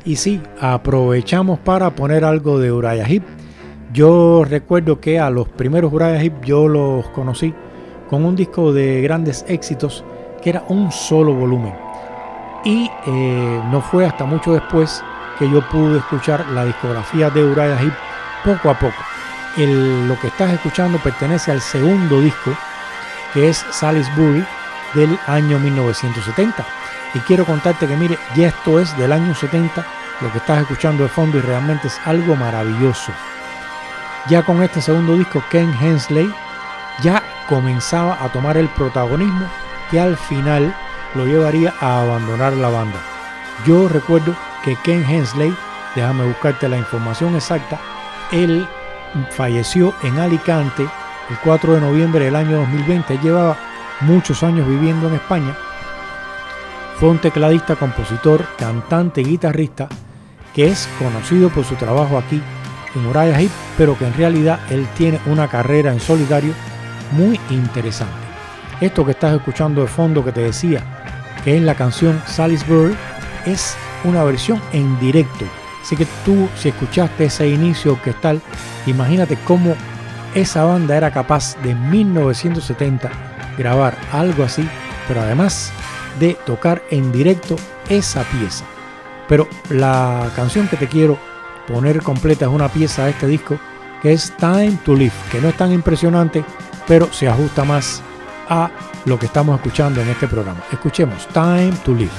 Y sí, aprovechamos para poner algo de Uriah Heep. Yo recuerdo que a los primeros Uriah Heep yo los conocí con un disco de grandes éxitos que era un solo volumen. Y no fue hasta mucho después que yo pude escuchar la discografía de Uriah Heep poco a poco. Lo que estás escuchando pertenece al segundo disco, que es Salisbury, del año 1970. Y quiero contarte que mire, ya esto es del año 70, lo que estás escuchando de fondo, y realmente es algo maravilloso. Ya con este segundo disco, Ken Hensley ya comenzaba a tomar el protagonismo que al final lo llevaría a abandonar la banda. Yo recuerdo que Ken Hensley, déjame buscarte la información exacta, él falleció en Alicante el 4 de noviembre del año 2020. Él llevaba muchos años viviendo en España. Fue un tecladista, compositor, cantante y guitarrista que es conocido por su trabajo aquí en Uriah Heep, pero que en realidad él tiene una carrera en solitario muy interesante. Esto que estás escuchando de fondo, que te decía que es la canción Salisbury, es una versión en directo. Así que tú, si escuchaste ese inicio orquestal, imagínate cómo esa banda era capaz de en 1970 grabar algo así, pero además de tocar en directo esa pieza. Pero la canción que te quiero poner completa es una pieza de este disco que es Time to Live, que no es tan impresionante, pero se ajusta más a lo que estamos escuchando en este programa. Escuchemos Time to Live.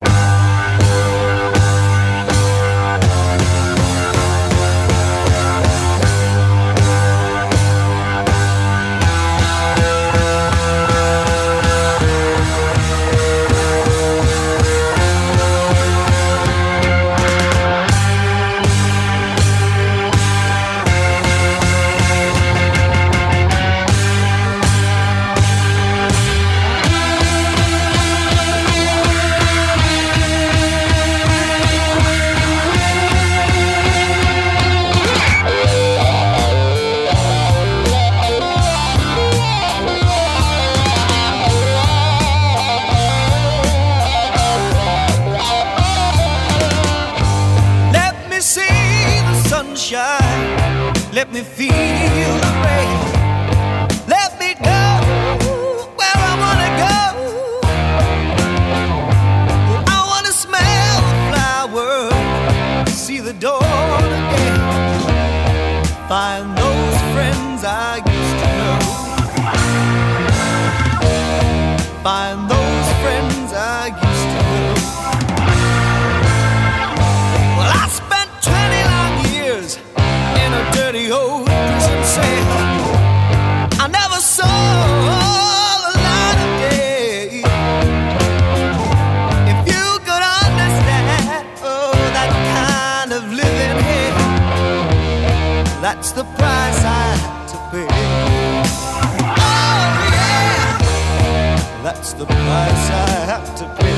Let me feel the rain. Let me go where I wanna go. I wanna smell the flowers, see the dawn again. Find those friends I used to know. Find those friends I used to know. Well, I spent 20 long years in a dirty old prison cell. I never saw the light of day. If you could understand, oh, that kind of living here, that's the price I have to pay. Oh yeah, that's the price I have to pay.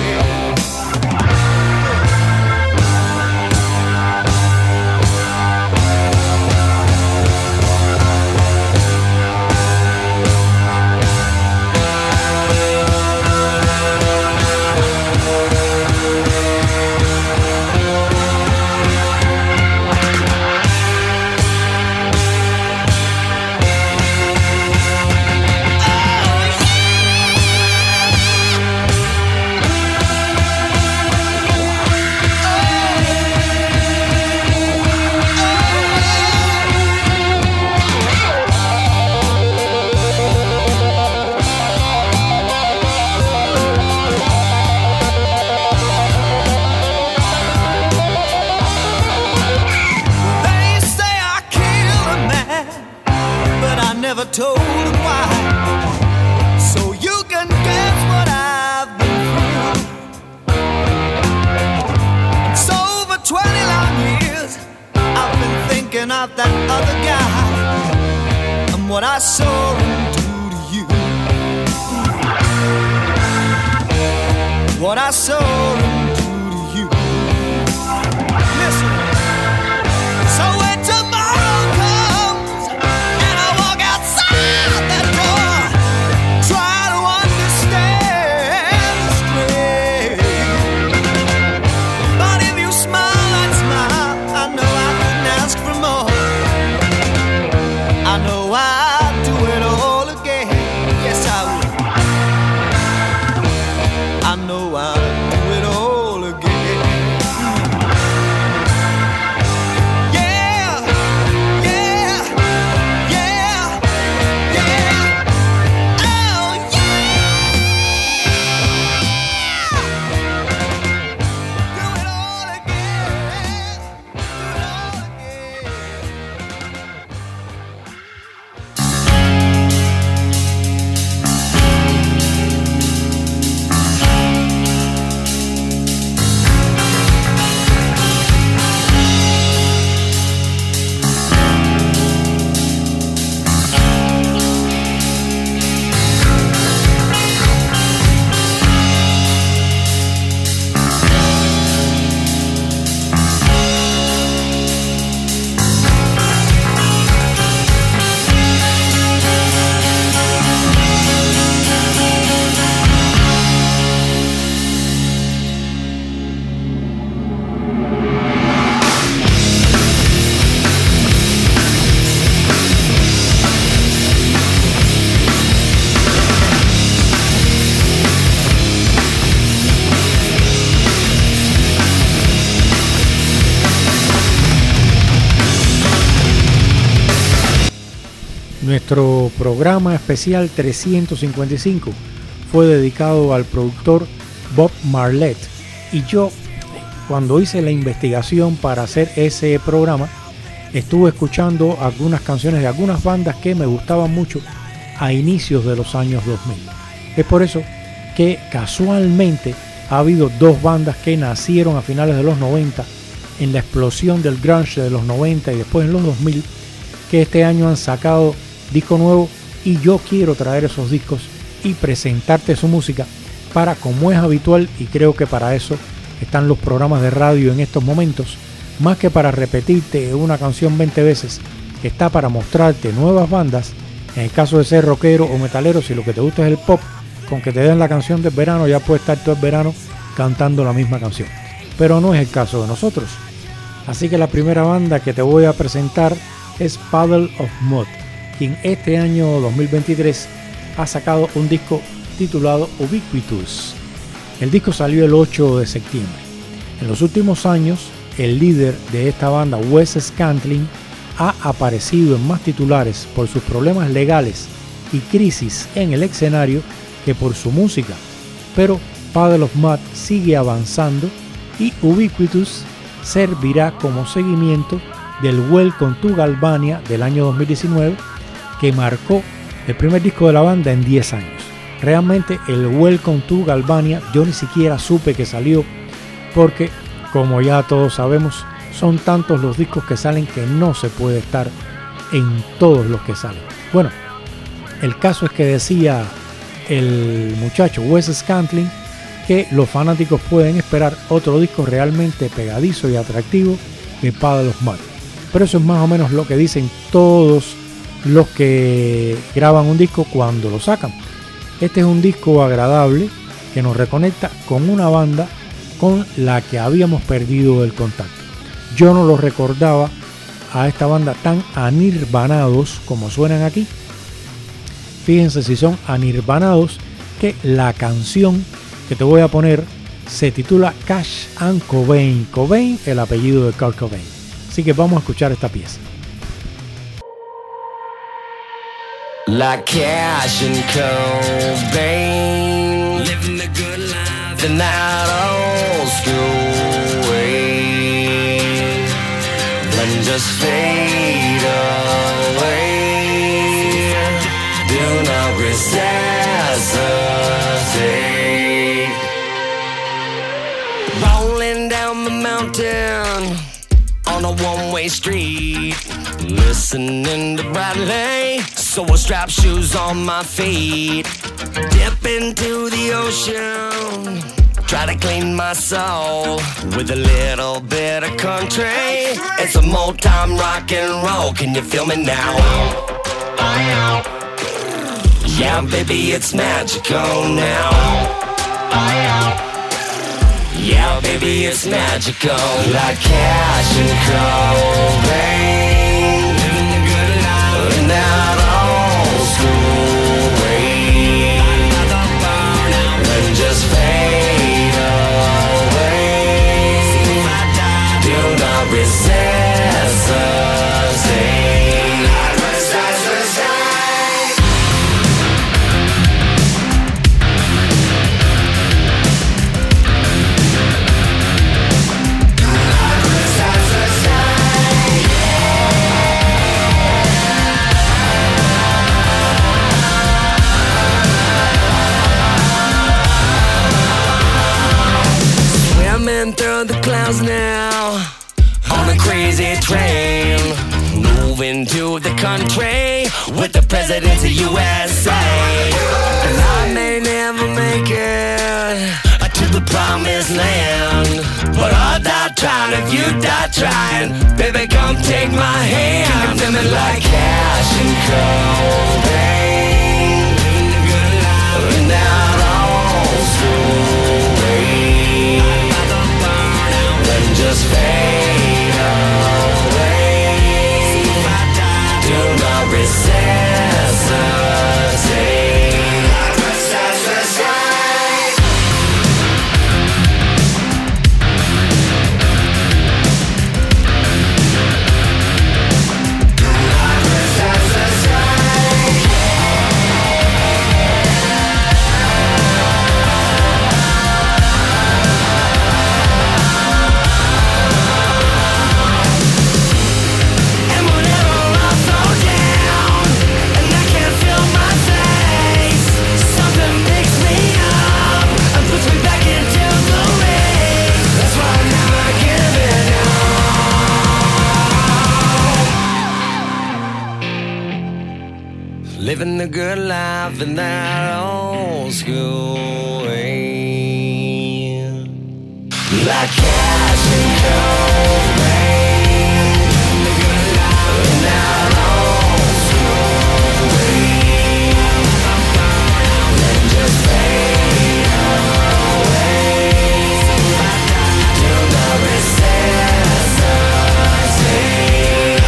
Told him why, so you can guess what I've been through. And so for 20 long years I've been thinking of that other guy and what I saw him do to you. What I saw him do to you. Listen. So when tomorrow comes and I walk outside that door, try to understand the strain. But if you smile, I Nuestro programa especial 355 fue dedicado al productor Bob Marlette, y yo, cuando hice la investigación para hacer ese programa, estuve escuchando algunas canciones de algunas bandas que me gustaban mucho a inicios de los años 2000. Es por eso que casualmente ha habido dos bandas que nacieron a finales de los 90, en la explosión del grunge de los 90 y después en los 2000, que este año han sacado disco nuevo, y yo quiero traer esos discos y presentarte su música para, como es habitual, y creo que para eso están los programas de radio en estos momentos, más que para repetirte una canción 20 veces, está para mostrarte nuevas bandas. En el caso de ser rockero o metalero, si lo que te gusta es el pop, con que te den la canción del verano ya puedes estar todo el verano cantando la misma canción, pero no es el caso de nosotros. Así que la primera banda que te voy a presentar es Puddle of Mudd, quien este año 2023 ha sacado un disco titulado Ubiquitous. El disco salió el 8 de septiembre. En los últimos años, el líder de esta banda, Wes Scantling, ha aparecido en más titulares por sus problemas legales y crisis en el escenario que por su música, pero Puddle of Mudd sigue avanzando y Ubiquitous servirá como seguimiento del Welcome to Galvania del año 2019, que marcó el primer disco de la banda en 10 años. Realmente el Welcome to Galvania yo ni siquiera supe que salió, porque como ya todos sabemos, son tantos los discos que salen que no se puede estar en todos los que salen. Bueno, el caso es que decía el muchacho Wes Scantling que los fanáticos pueden esperar otro disco realmente pegadizo y atractivo de Puddle of Mudd. Pero eso es más o menos lo que dicen todos los que graban un disco cuando lo sacan. Este es un disco agradable que nos reconecta con una banda con la que habíamos perdido el contacto. Yo no lo recordaba a esta banda tan anirvanados como suenan aquí. Fíjense si son anirvanados, que la canción que te voy a poner se titula Cash and Cobain. Cobain, el apellido de Kurt Cobain. Así que vamos a escuchar esta pieza. Like Cash and Cobain, living the good life in that old school way, then just fade away. Do not resuscitate. Rolling down the mountain on a one-way street, listening to Bradley, so I strap shoes on my feet, dip into the ocean, try to clean my soul with a little bit of country. It's some old time rock and roll. Can you feel me now? Yeah, baby, it's magical now. Yeah, baby, it's magical. Like Cash and Cobain, living the good life in that old school way, then just fade away. Do not resuscitate. Through the clouds now, on a crazy train, moving to the country with the president of USA. And I may never make it to the promised land, but I'll die trying if you die trying. Baby, come take my hand. Can you feel me like Cash and Cobain, living the good life in that old school way, just fade away. Do not resuscitate. Do not resuscitate. a good life in that old school way. Like cash and cocaine, the good life in that old school way. Then just fade away till the resuscitate.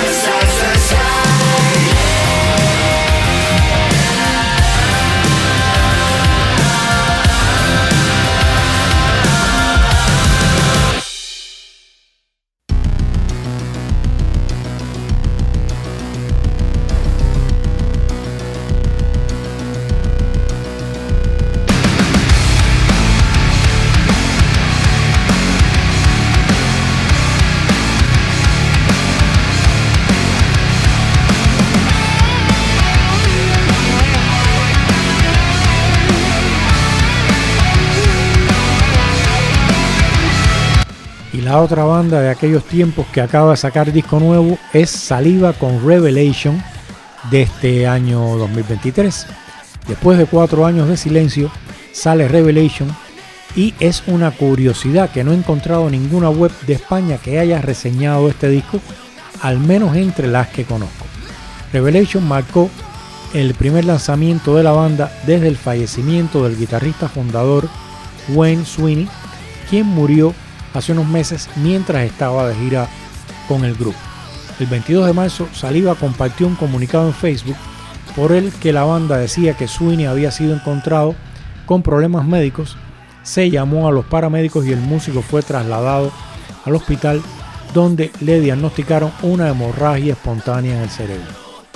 La otra banda de aquellos tiempos que acaba de sacar disco nuevo es Saliva con Revelation de este año 2023. Después de 4 años de silencio sale Revelation y es una curiosidad que no he encontrado ninguna web de España que haya reseñado este disco, al menos entre las que conozco. Revelation marcó el primer lanzamiento de la banda desde el fallecimiento del guitarrista fundador Wayne Sweeney, quien murió hace unos meses mientras estaba de gira con el grupo. El 22 de marzo, Saliva compartió un comunicado en Facebook por el que la banda decía que Sweeney había sido encontrado con problemas médicos. Se llamó a los paramédicos y el músico fue trasladado al hospital, donde le diagnosticaron una hemorragia espontánea en el cerebro.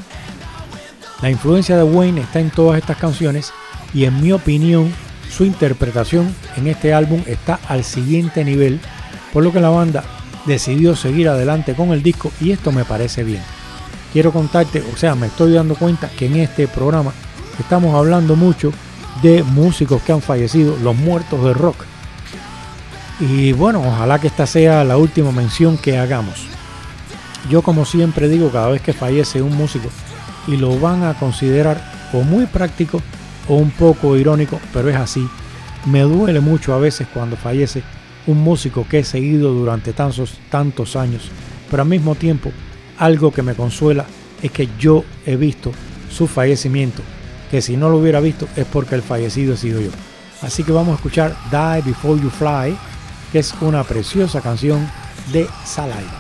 La influencia de Wayne está en todas estas canciones y, en mi opinión, su interpretación en este álbum está al siguiente nivel, por lo que la banda decidió seguir adelante con el disco y esto me parece bien. Quiero contarte, me estoy dando cuenta que en este programa estamos hablando mucho de músicos que han fallecido, los muertos del rock. Y bueno, ojalá que esta sea la última mención que hagamos. Yo, como siempre digo, cada vez que fallece un músico y lo van a considerar o muy práctico o un poco irónico, pero es así. Me duele mucho a veces cuando fallece un músico que he seguido durante tantos años, pero al mismo tiempo algo que me consuela es que yo he visto su fallecimiento, que si no lo hubiera visto es porque el fallecido he sido yo. Así que vamos a escuchar Die Before You Fly, que es una preciosa canción de Saliva.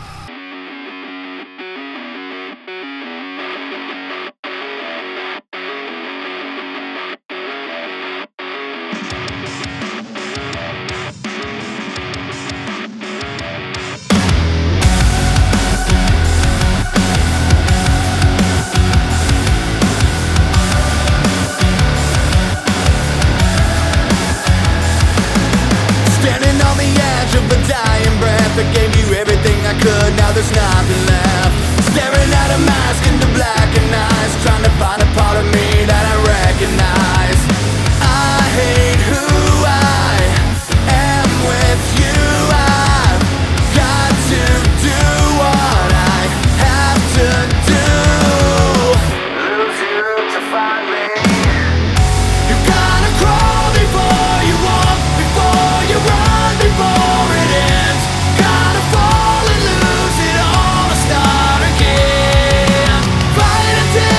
Fight until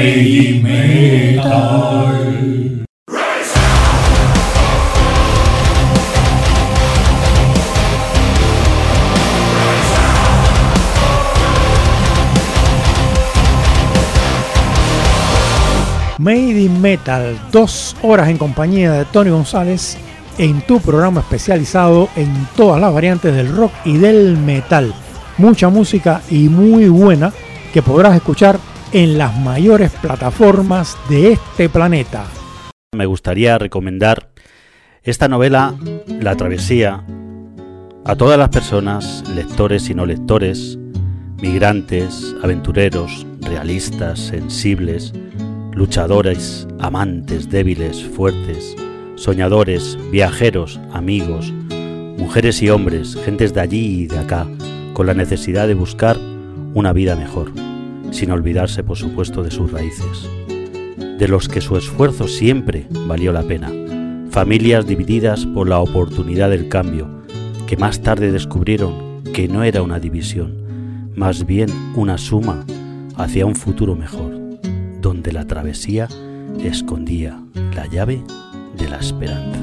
Made in Metal. Made in Metal, 2 horas en compañía de Tony González en tu programa especializado en todas las variantes del rock y del metal. Mucha música y muy buena que podrás escuchar en las mayores plataformas de este planeta. Me gustaría recomendar esta novela, La Travesía, a todas las personas, lectores y no lectores, migrantes, aventureros, realistas, sensibles, luchadores, amantes, débiles, fuertes, soñadores, viajeros, amigos, mujeres y hombres, gentes de allí y de acá, con la necesidad de buscar una vida mejor, sin olvidarse, por supuesto, de sus raíces, de los que su esfuerzo siempre valió la pena, familias divididas por la oportunidad del cambio, que más tarde descubrieron que no era una división, más bien una suma hacia un futuro mejor, donde la travesía escondía la llave de la esperanza.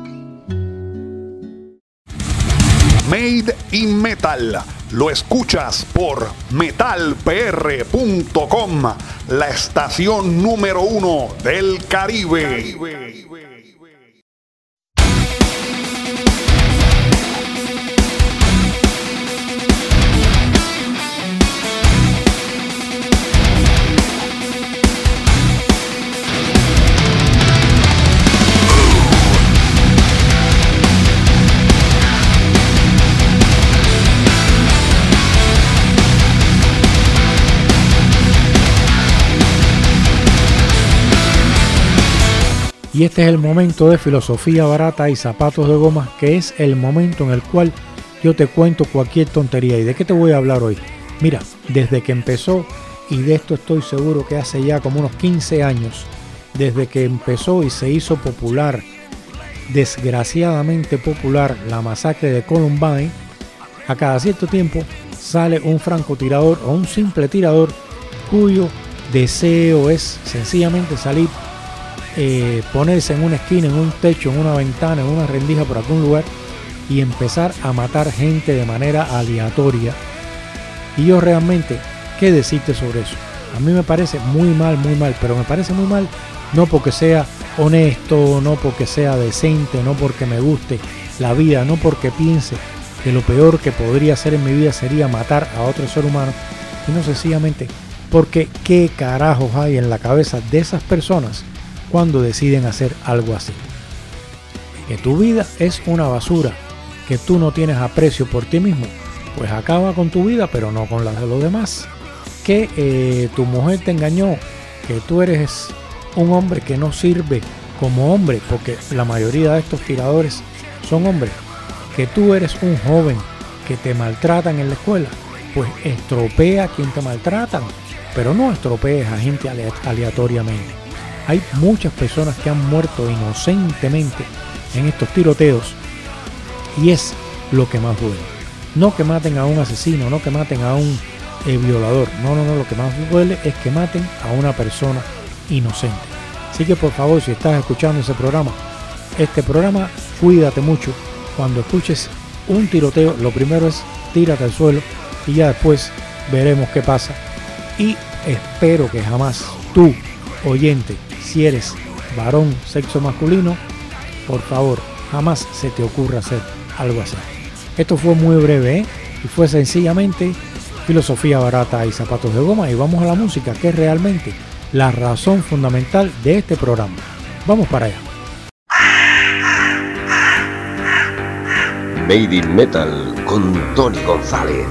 Made in Metal. Lo escuchas por metalpr.com, la estación número 1 del Caribe. Y este es el momento de filosofía barata y zapatos de goma, que es el momento en el cual yo te cuento cualquier tontería. ¿Y de qué te voy a hablar hoy? Mira, desde que empezó, y de esto estoy seguro que hace ya como unos 15 años, desde que empezó y se hizo popular, desgraciadamente popular, la masacre de Columbine, a cada cierto tiempo sale un francotirador o un simple tirador cuyo deseo es sencillamente salir, ponerse en una esquina, en un techo, en una ventana, en una rendija por algún lugar y empezar a matar gente de manera aleatoria. Y yo realmente, ¿qué decirte sobre eso? A mí me parece muy mal, pero me parece muy mal no porque sea honesto, no porque sea decente, no porque me guste la vida, no porque piense que lo peor que podría hacer en mi vida sería matar a otro ser humano, sino sencillamente porque qué carajos hay en la cabeza de esas personas cuando deciden hacer algo así. Que tu vida es una basura, que tú no tienes aprecio por ti mismo, pues acaba con tu vida, pero no con la de los demás. Que tu mujer te engañó, que tú eres un hombre que no sirve como hombre, porque la mayoría de estos tiradores son hombres. Que tú eres un joven que te maltratan en la escuela, pues estropea a quien te maltratan, pero no estropees a gente aleatoriamente. Hay muchas personas que han muerto inocentemente en estos tiroteos y es lo que más duele. No que maten a un asesino, no que maten a un violador. No, lo que más duele es que maten a una persona inocente. Así que por favor, si estás escuchando este programa, cuídate mucho. Cuando escuches un tiroteo, lo primero es tírate al suelo y ya después veremos qué pasa. Y espero que jamás tú, oyente, si eres varón, sexo masculino, por favor, jamás se te ocurra hacer algo así. Esto fue muy breve, y fue sencillamente filosofía barata y zapatos de goma. Y vamos a la música, que es realmente la razón fundamental de este programa. Vamos para allá. Made in Metal con Tony González.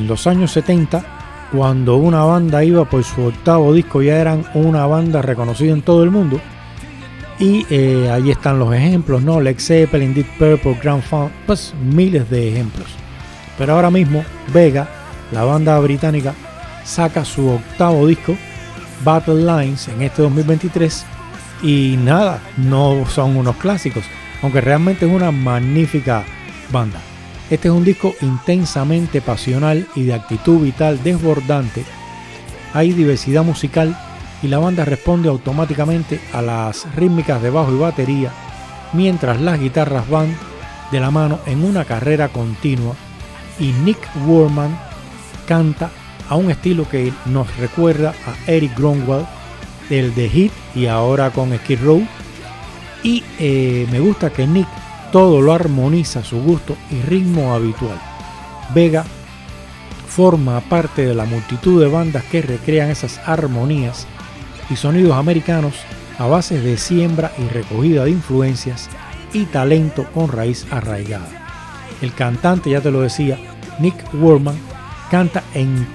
en los años 70, cuando una banda iba por su octavo disco, ya eran una banda reconocida en todo el mundo. Y ahí están los ejemplos, ¿no? Led Zeppelin, Deep Purple, Grand Funk, pues miles de ejemplos. Pero ahora mismo Vega, la banda británica, saca su octavo disco, Battle Lines, en este 2023. Y nada, no son unos clásicos, aunque realmente es una magnífica banda. Este es un disco intensamente pasional y de actitud vital desbordante. Hay diversidad musical y la banda responde automáticamente a las rítmicas de bajo y batería, mientras las guitarras van de la mano en una carrera continua, y Nick Worman canta a un estilo que nos recuerda a Eric Grönwald, el de Hit y ahora con Skid Row. Y me gusta que Nick todo lo armoniza a su gusto y ritmo habitual. Vega forma parte de la multitud de bandas que recrean esas armonías y sonidos americanos a base de siembra y recogida de influencias y talento con raíz arraigada. El cantante, ya te lo decía, Nick Worman, canta en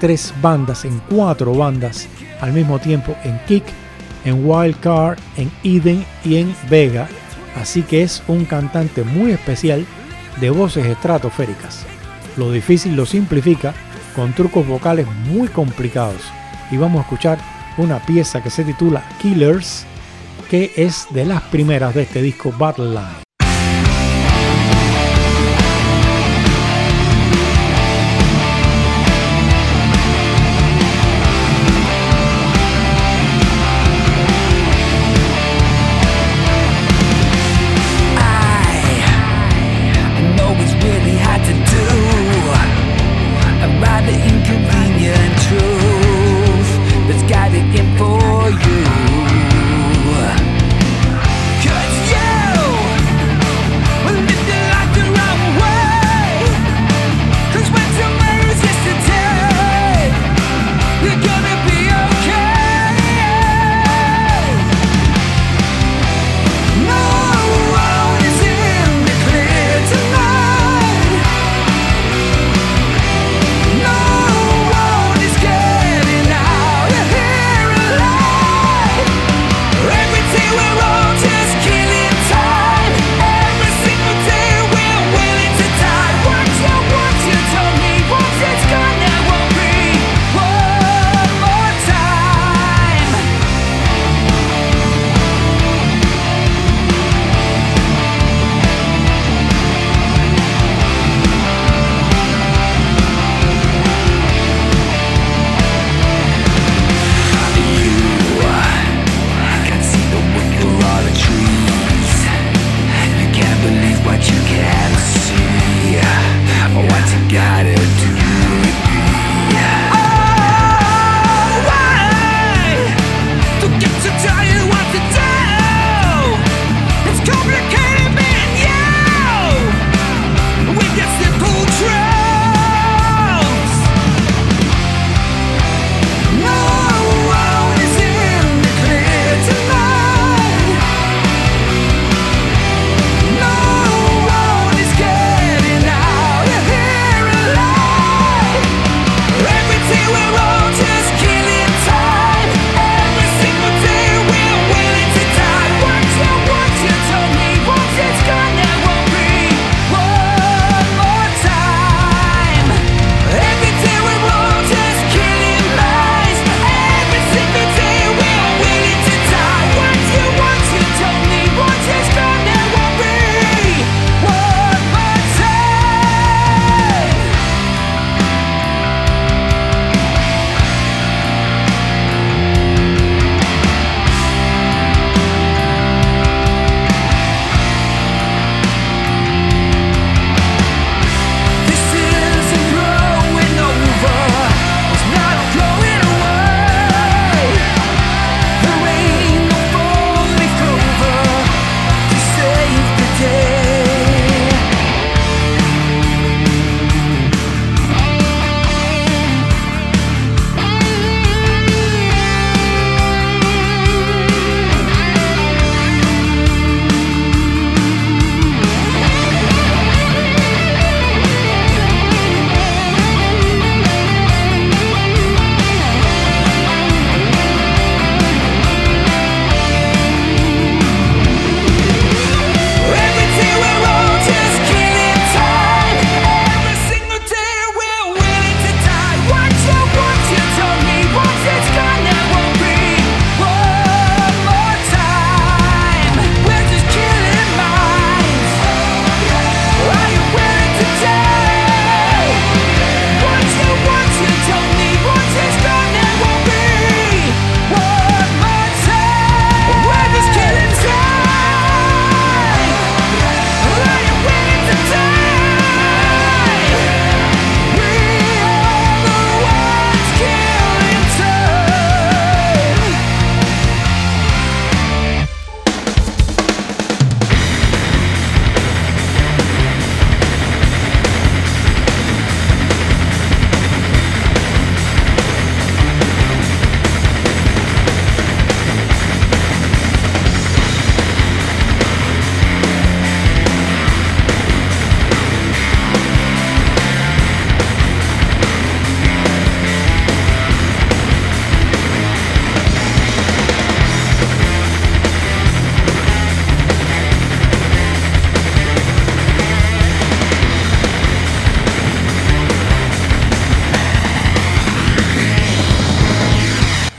4 bandas al mismo tiempo, en Kick, en Wild Card, en Eden y en Vega, así que es un cantante muy especial de voces estratosféricas. Lo difícil lo simplifica con trucos vocales muy complicados, y vamos a escuchar una pieza que se titula Killers, que es de las primeras de este disco Battle Line. For you, 'cause you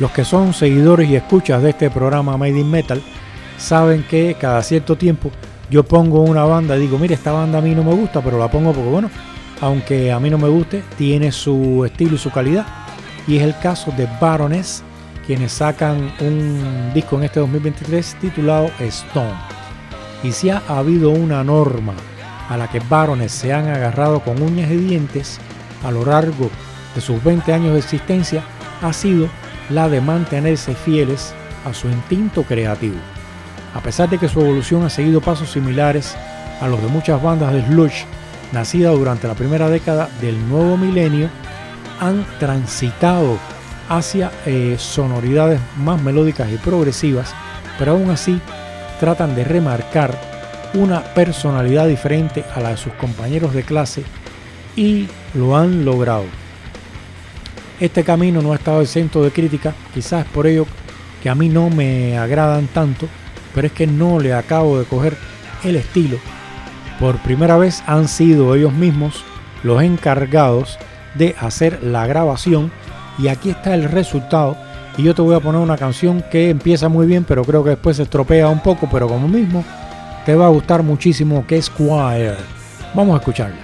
Los que son seguidores y escuchas de este programa Made in Metal saben que cada cierto tiempo yo pongo una banda y digo, mire, esta banda a mí no me gusta, pero la pongo porque, bueno, aunque a mí no me guste, tiene su estilo y su calidad. Y es el caso de Baroness, quienes sacan un disco en este 2023 titulado Stone. Y si ha habido una norma a la que Baroness se han agarrado con uñas y dientes a lo largo de sus 20 años de existencia, ha sido la de mantenerse fieles a su instinto creativo. A pesar de que su evolución ha seguido pasos similares a los de muchas bandas de sludge nacidas durante la primera década del nuevo milenio, han transitado hacia sonoridades más melódicas y progresivas, pero aún así tratan de remarcar una personalidad diferente a la de sus compañeros de clase y lo han logrado. Este camino no ha estado exento de crítica, quizás es por ello que a mí no me agradan tanto, pero es que no le acabo de coger el estilo. Por primera vez han sido ellos mismos los encargados de hacer la grabación y aquí está el resultado. Y yo te voy a poner una canción que empieza muy bien, pero creo que después se estropea un poco, pero como mismo te va a gustar muchísimo, que es Choir. Vamos a escucharla.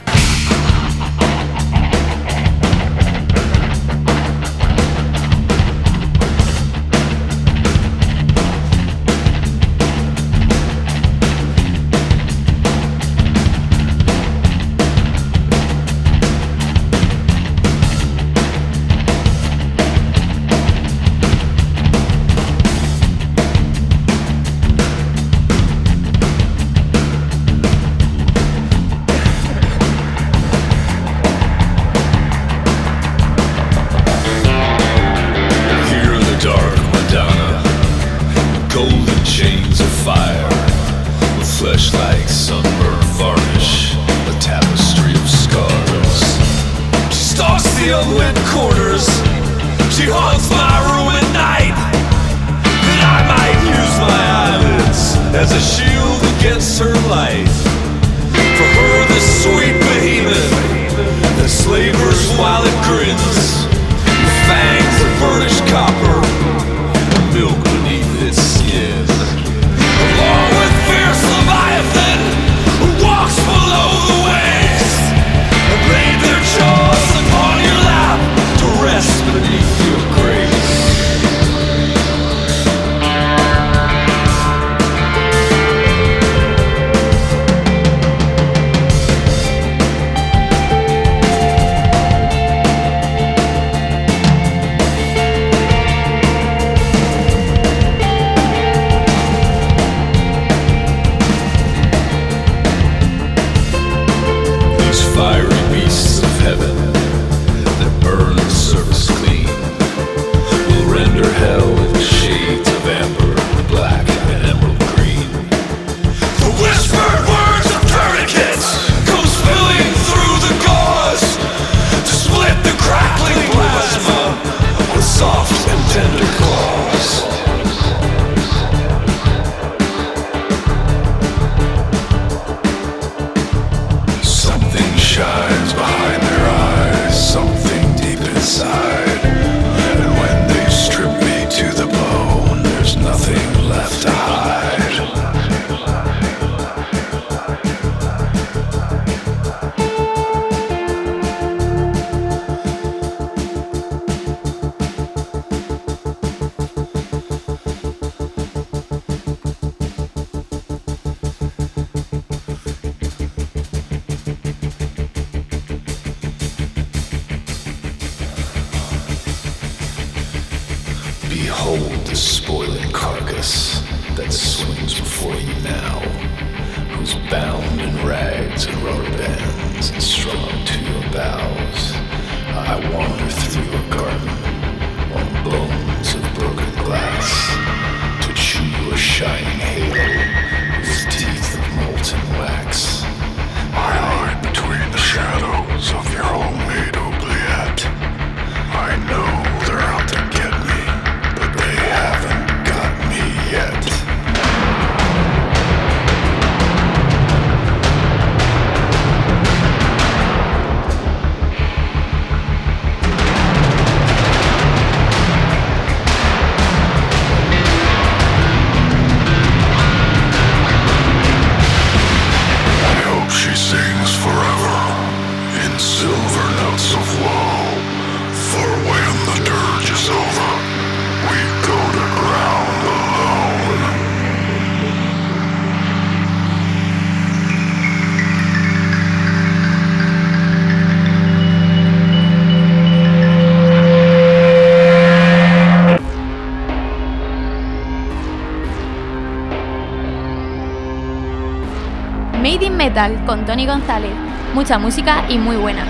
Made in Metal con Tony González. Mucha música y muy buena.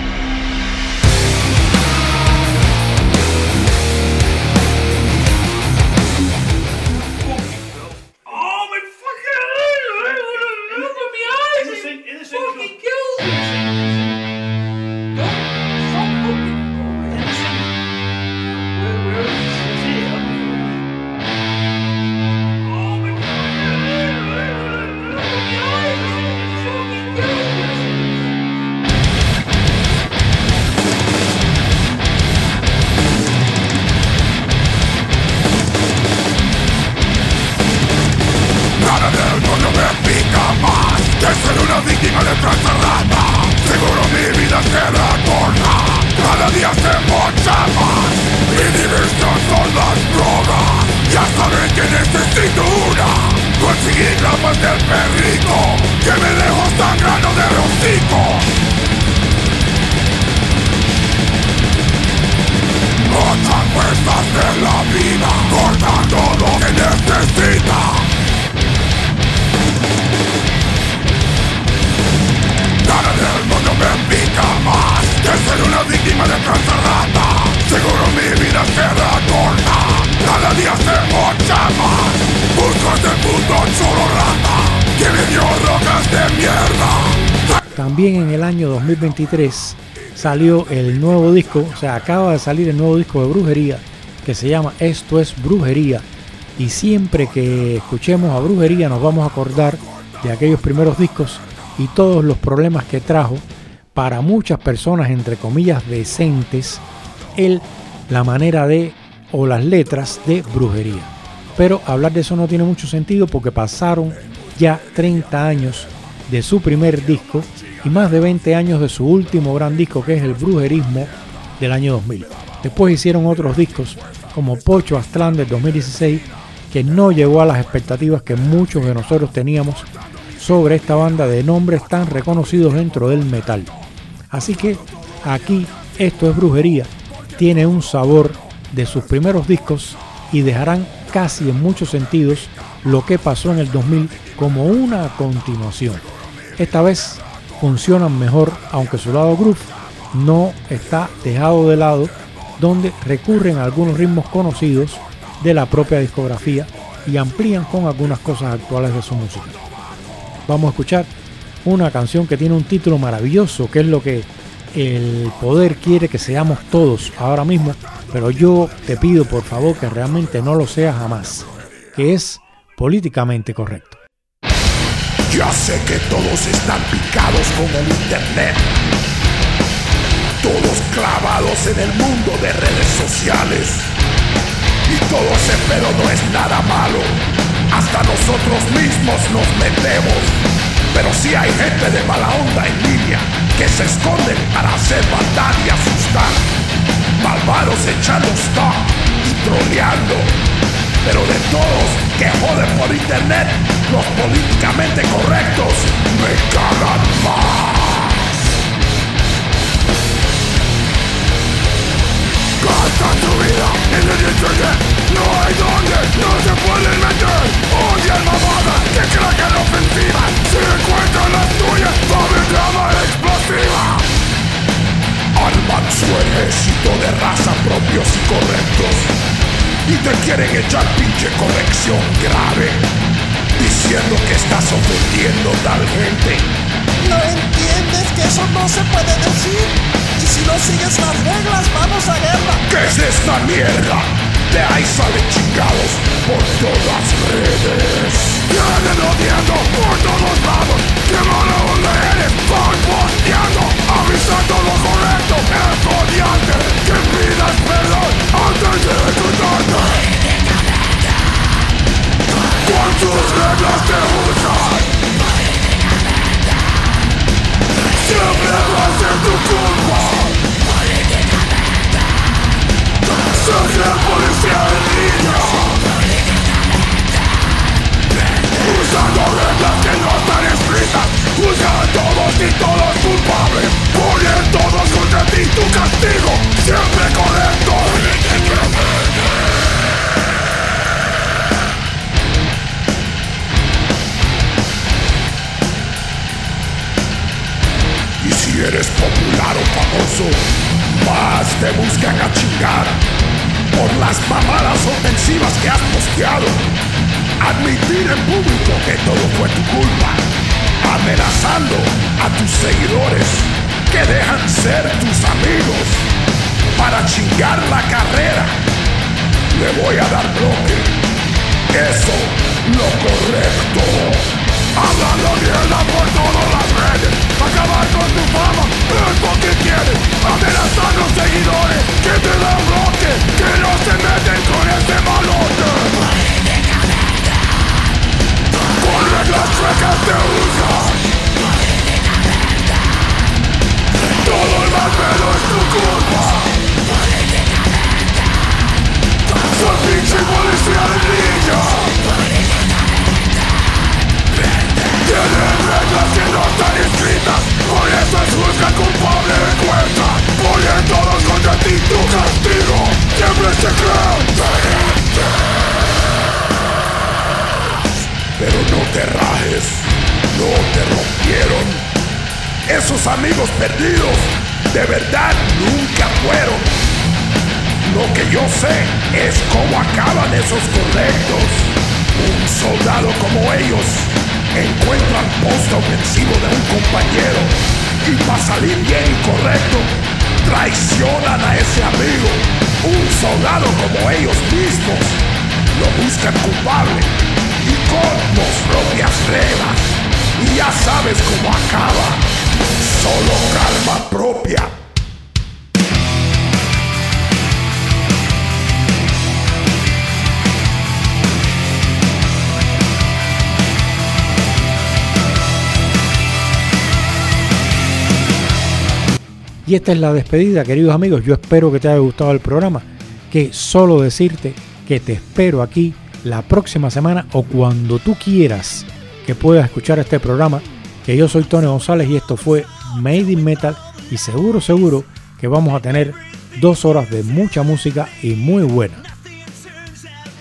También en el año 2023 salió el nuevo disco, o sea, acaba de salir el nuevo disco de Brujería, que se llama Esto es Brujería. Y siempre que escuchemos a Brujería nos vamos a acordar de aquellos primeros discos y todos los problemas que trajo para muchas personas, entre comillas, decentes, la manera de, o las letras de Brujería. Pero hablar de eso no tiene mucho sentido porque pasaron ya 30 años de su primer disco y más de 20 años de su último gran disco, que es el Brujerismo del año 2000. Después hicieron otros discos como Pocho Aztlán del 2016, que no llegó a las expectativas que muchos de nosotros teníamos sobre esta banda de nombres tan reconocidos dentro del metal. Así que aquí Esto es Brujería tiene un sabor de sus primeros discos y dejarán casi en muchos sentidos lo que pasó en el 2000 como una continuación. Esta vez funcionan mejor, aunque su lado groove no está dejado de lado, donde recurren a algunos ritmos conocidos de la propia discografía y amplían con algunas cosas actuales de su música. Vamos a escuchar una canción que tiene un título maravilloso, que es lo que el poder quiere que seamos todos ahora mismo, pero yo te pido por favor que realmente no lo seas jamás, que es Políticamente Correcto. Ya sé que todos están picados con el internet, todos clavados en el mundo de redes sociales, y todo ese pedo no es nada malo, hasta nosotros mismos nos metemos. Pero sí hay gente de mala onda en línea que se esconden para hacer maldad y asustar, malvados echando stock y troleando. Pero de todos que joden por internet, los políticamente correctos me cagan más. Gasta tu vida en el internet, no hay donde no se pueden meter. Odian mamadas que cracan ofensivas, si encuentran las tuyas, va a haber drama explosiva. Arman su ejército de raza propios y correctos y te quieren echar pinche corrección grave, diciendo que estás ofendiendo tal gente. ¿No entiendes que eso no se puede decir? Y si no sigues las reglas, vamos a guerra. ¿Qué es esta mierda? De ahí salen chingados por todas redes. Vienen odiando por todos lados. ¡Qué mala onda eres! Van posteando, avisando lo correcto. Es odiante que pidas perdón antes de ejecutarte. Con sus reglas te usan. Siempre va a ser tu culpa. Soy la policía en línea. Si eres popular o famoso, más te buscan a chingar por las mamadas ofensivas que has posteado. Admitir en público que todo fue tu culpa, amenazando a tus seguidores que dejan ser tus amigos para chingar la carrera. Le voy a dar bloque. Eso, lo correcto. Hablando mierda por todas las redes, acabar con tu fama, es lo que quieres. Amenazar a los seguidores que te dan bloque, que no se meten con ese malote. Con reglas chuecas te usan. Todo el mal pedo es tu culpa. Soy pinche policía de ninja. Tienen reglas que no están escritas, por eso es juzga culpable de cuenta. Ponen todos contra ti, tu castigo siempre se cree. Pero no te rajes, no te rompieron. Esos amigos perdidos de verdad nunca fueron. Lo que yo sé es cómo acaban esos correctos. Un soldado como ellos encuentran post ofensivo de un compañero y para salir bien y correcto traicionan a ese amigo. Un soldado como ellos mismos lo buscan culpable y con sus propias reglas. Y ya sabes cómo acaba. Solo calma propia. Y esta es la despedida, queridos amigos. Yo espero que te haya gustado el programa. Que solo decirte que te espero aquí la próxima semana o cuando tú quieras que puedas escuchar este programa. Que yo soy Tony González y esto fue Made in Metal. Y seguro que vamos a tener 2 horas de mucha música y muy buena.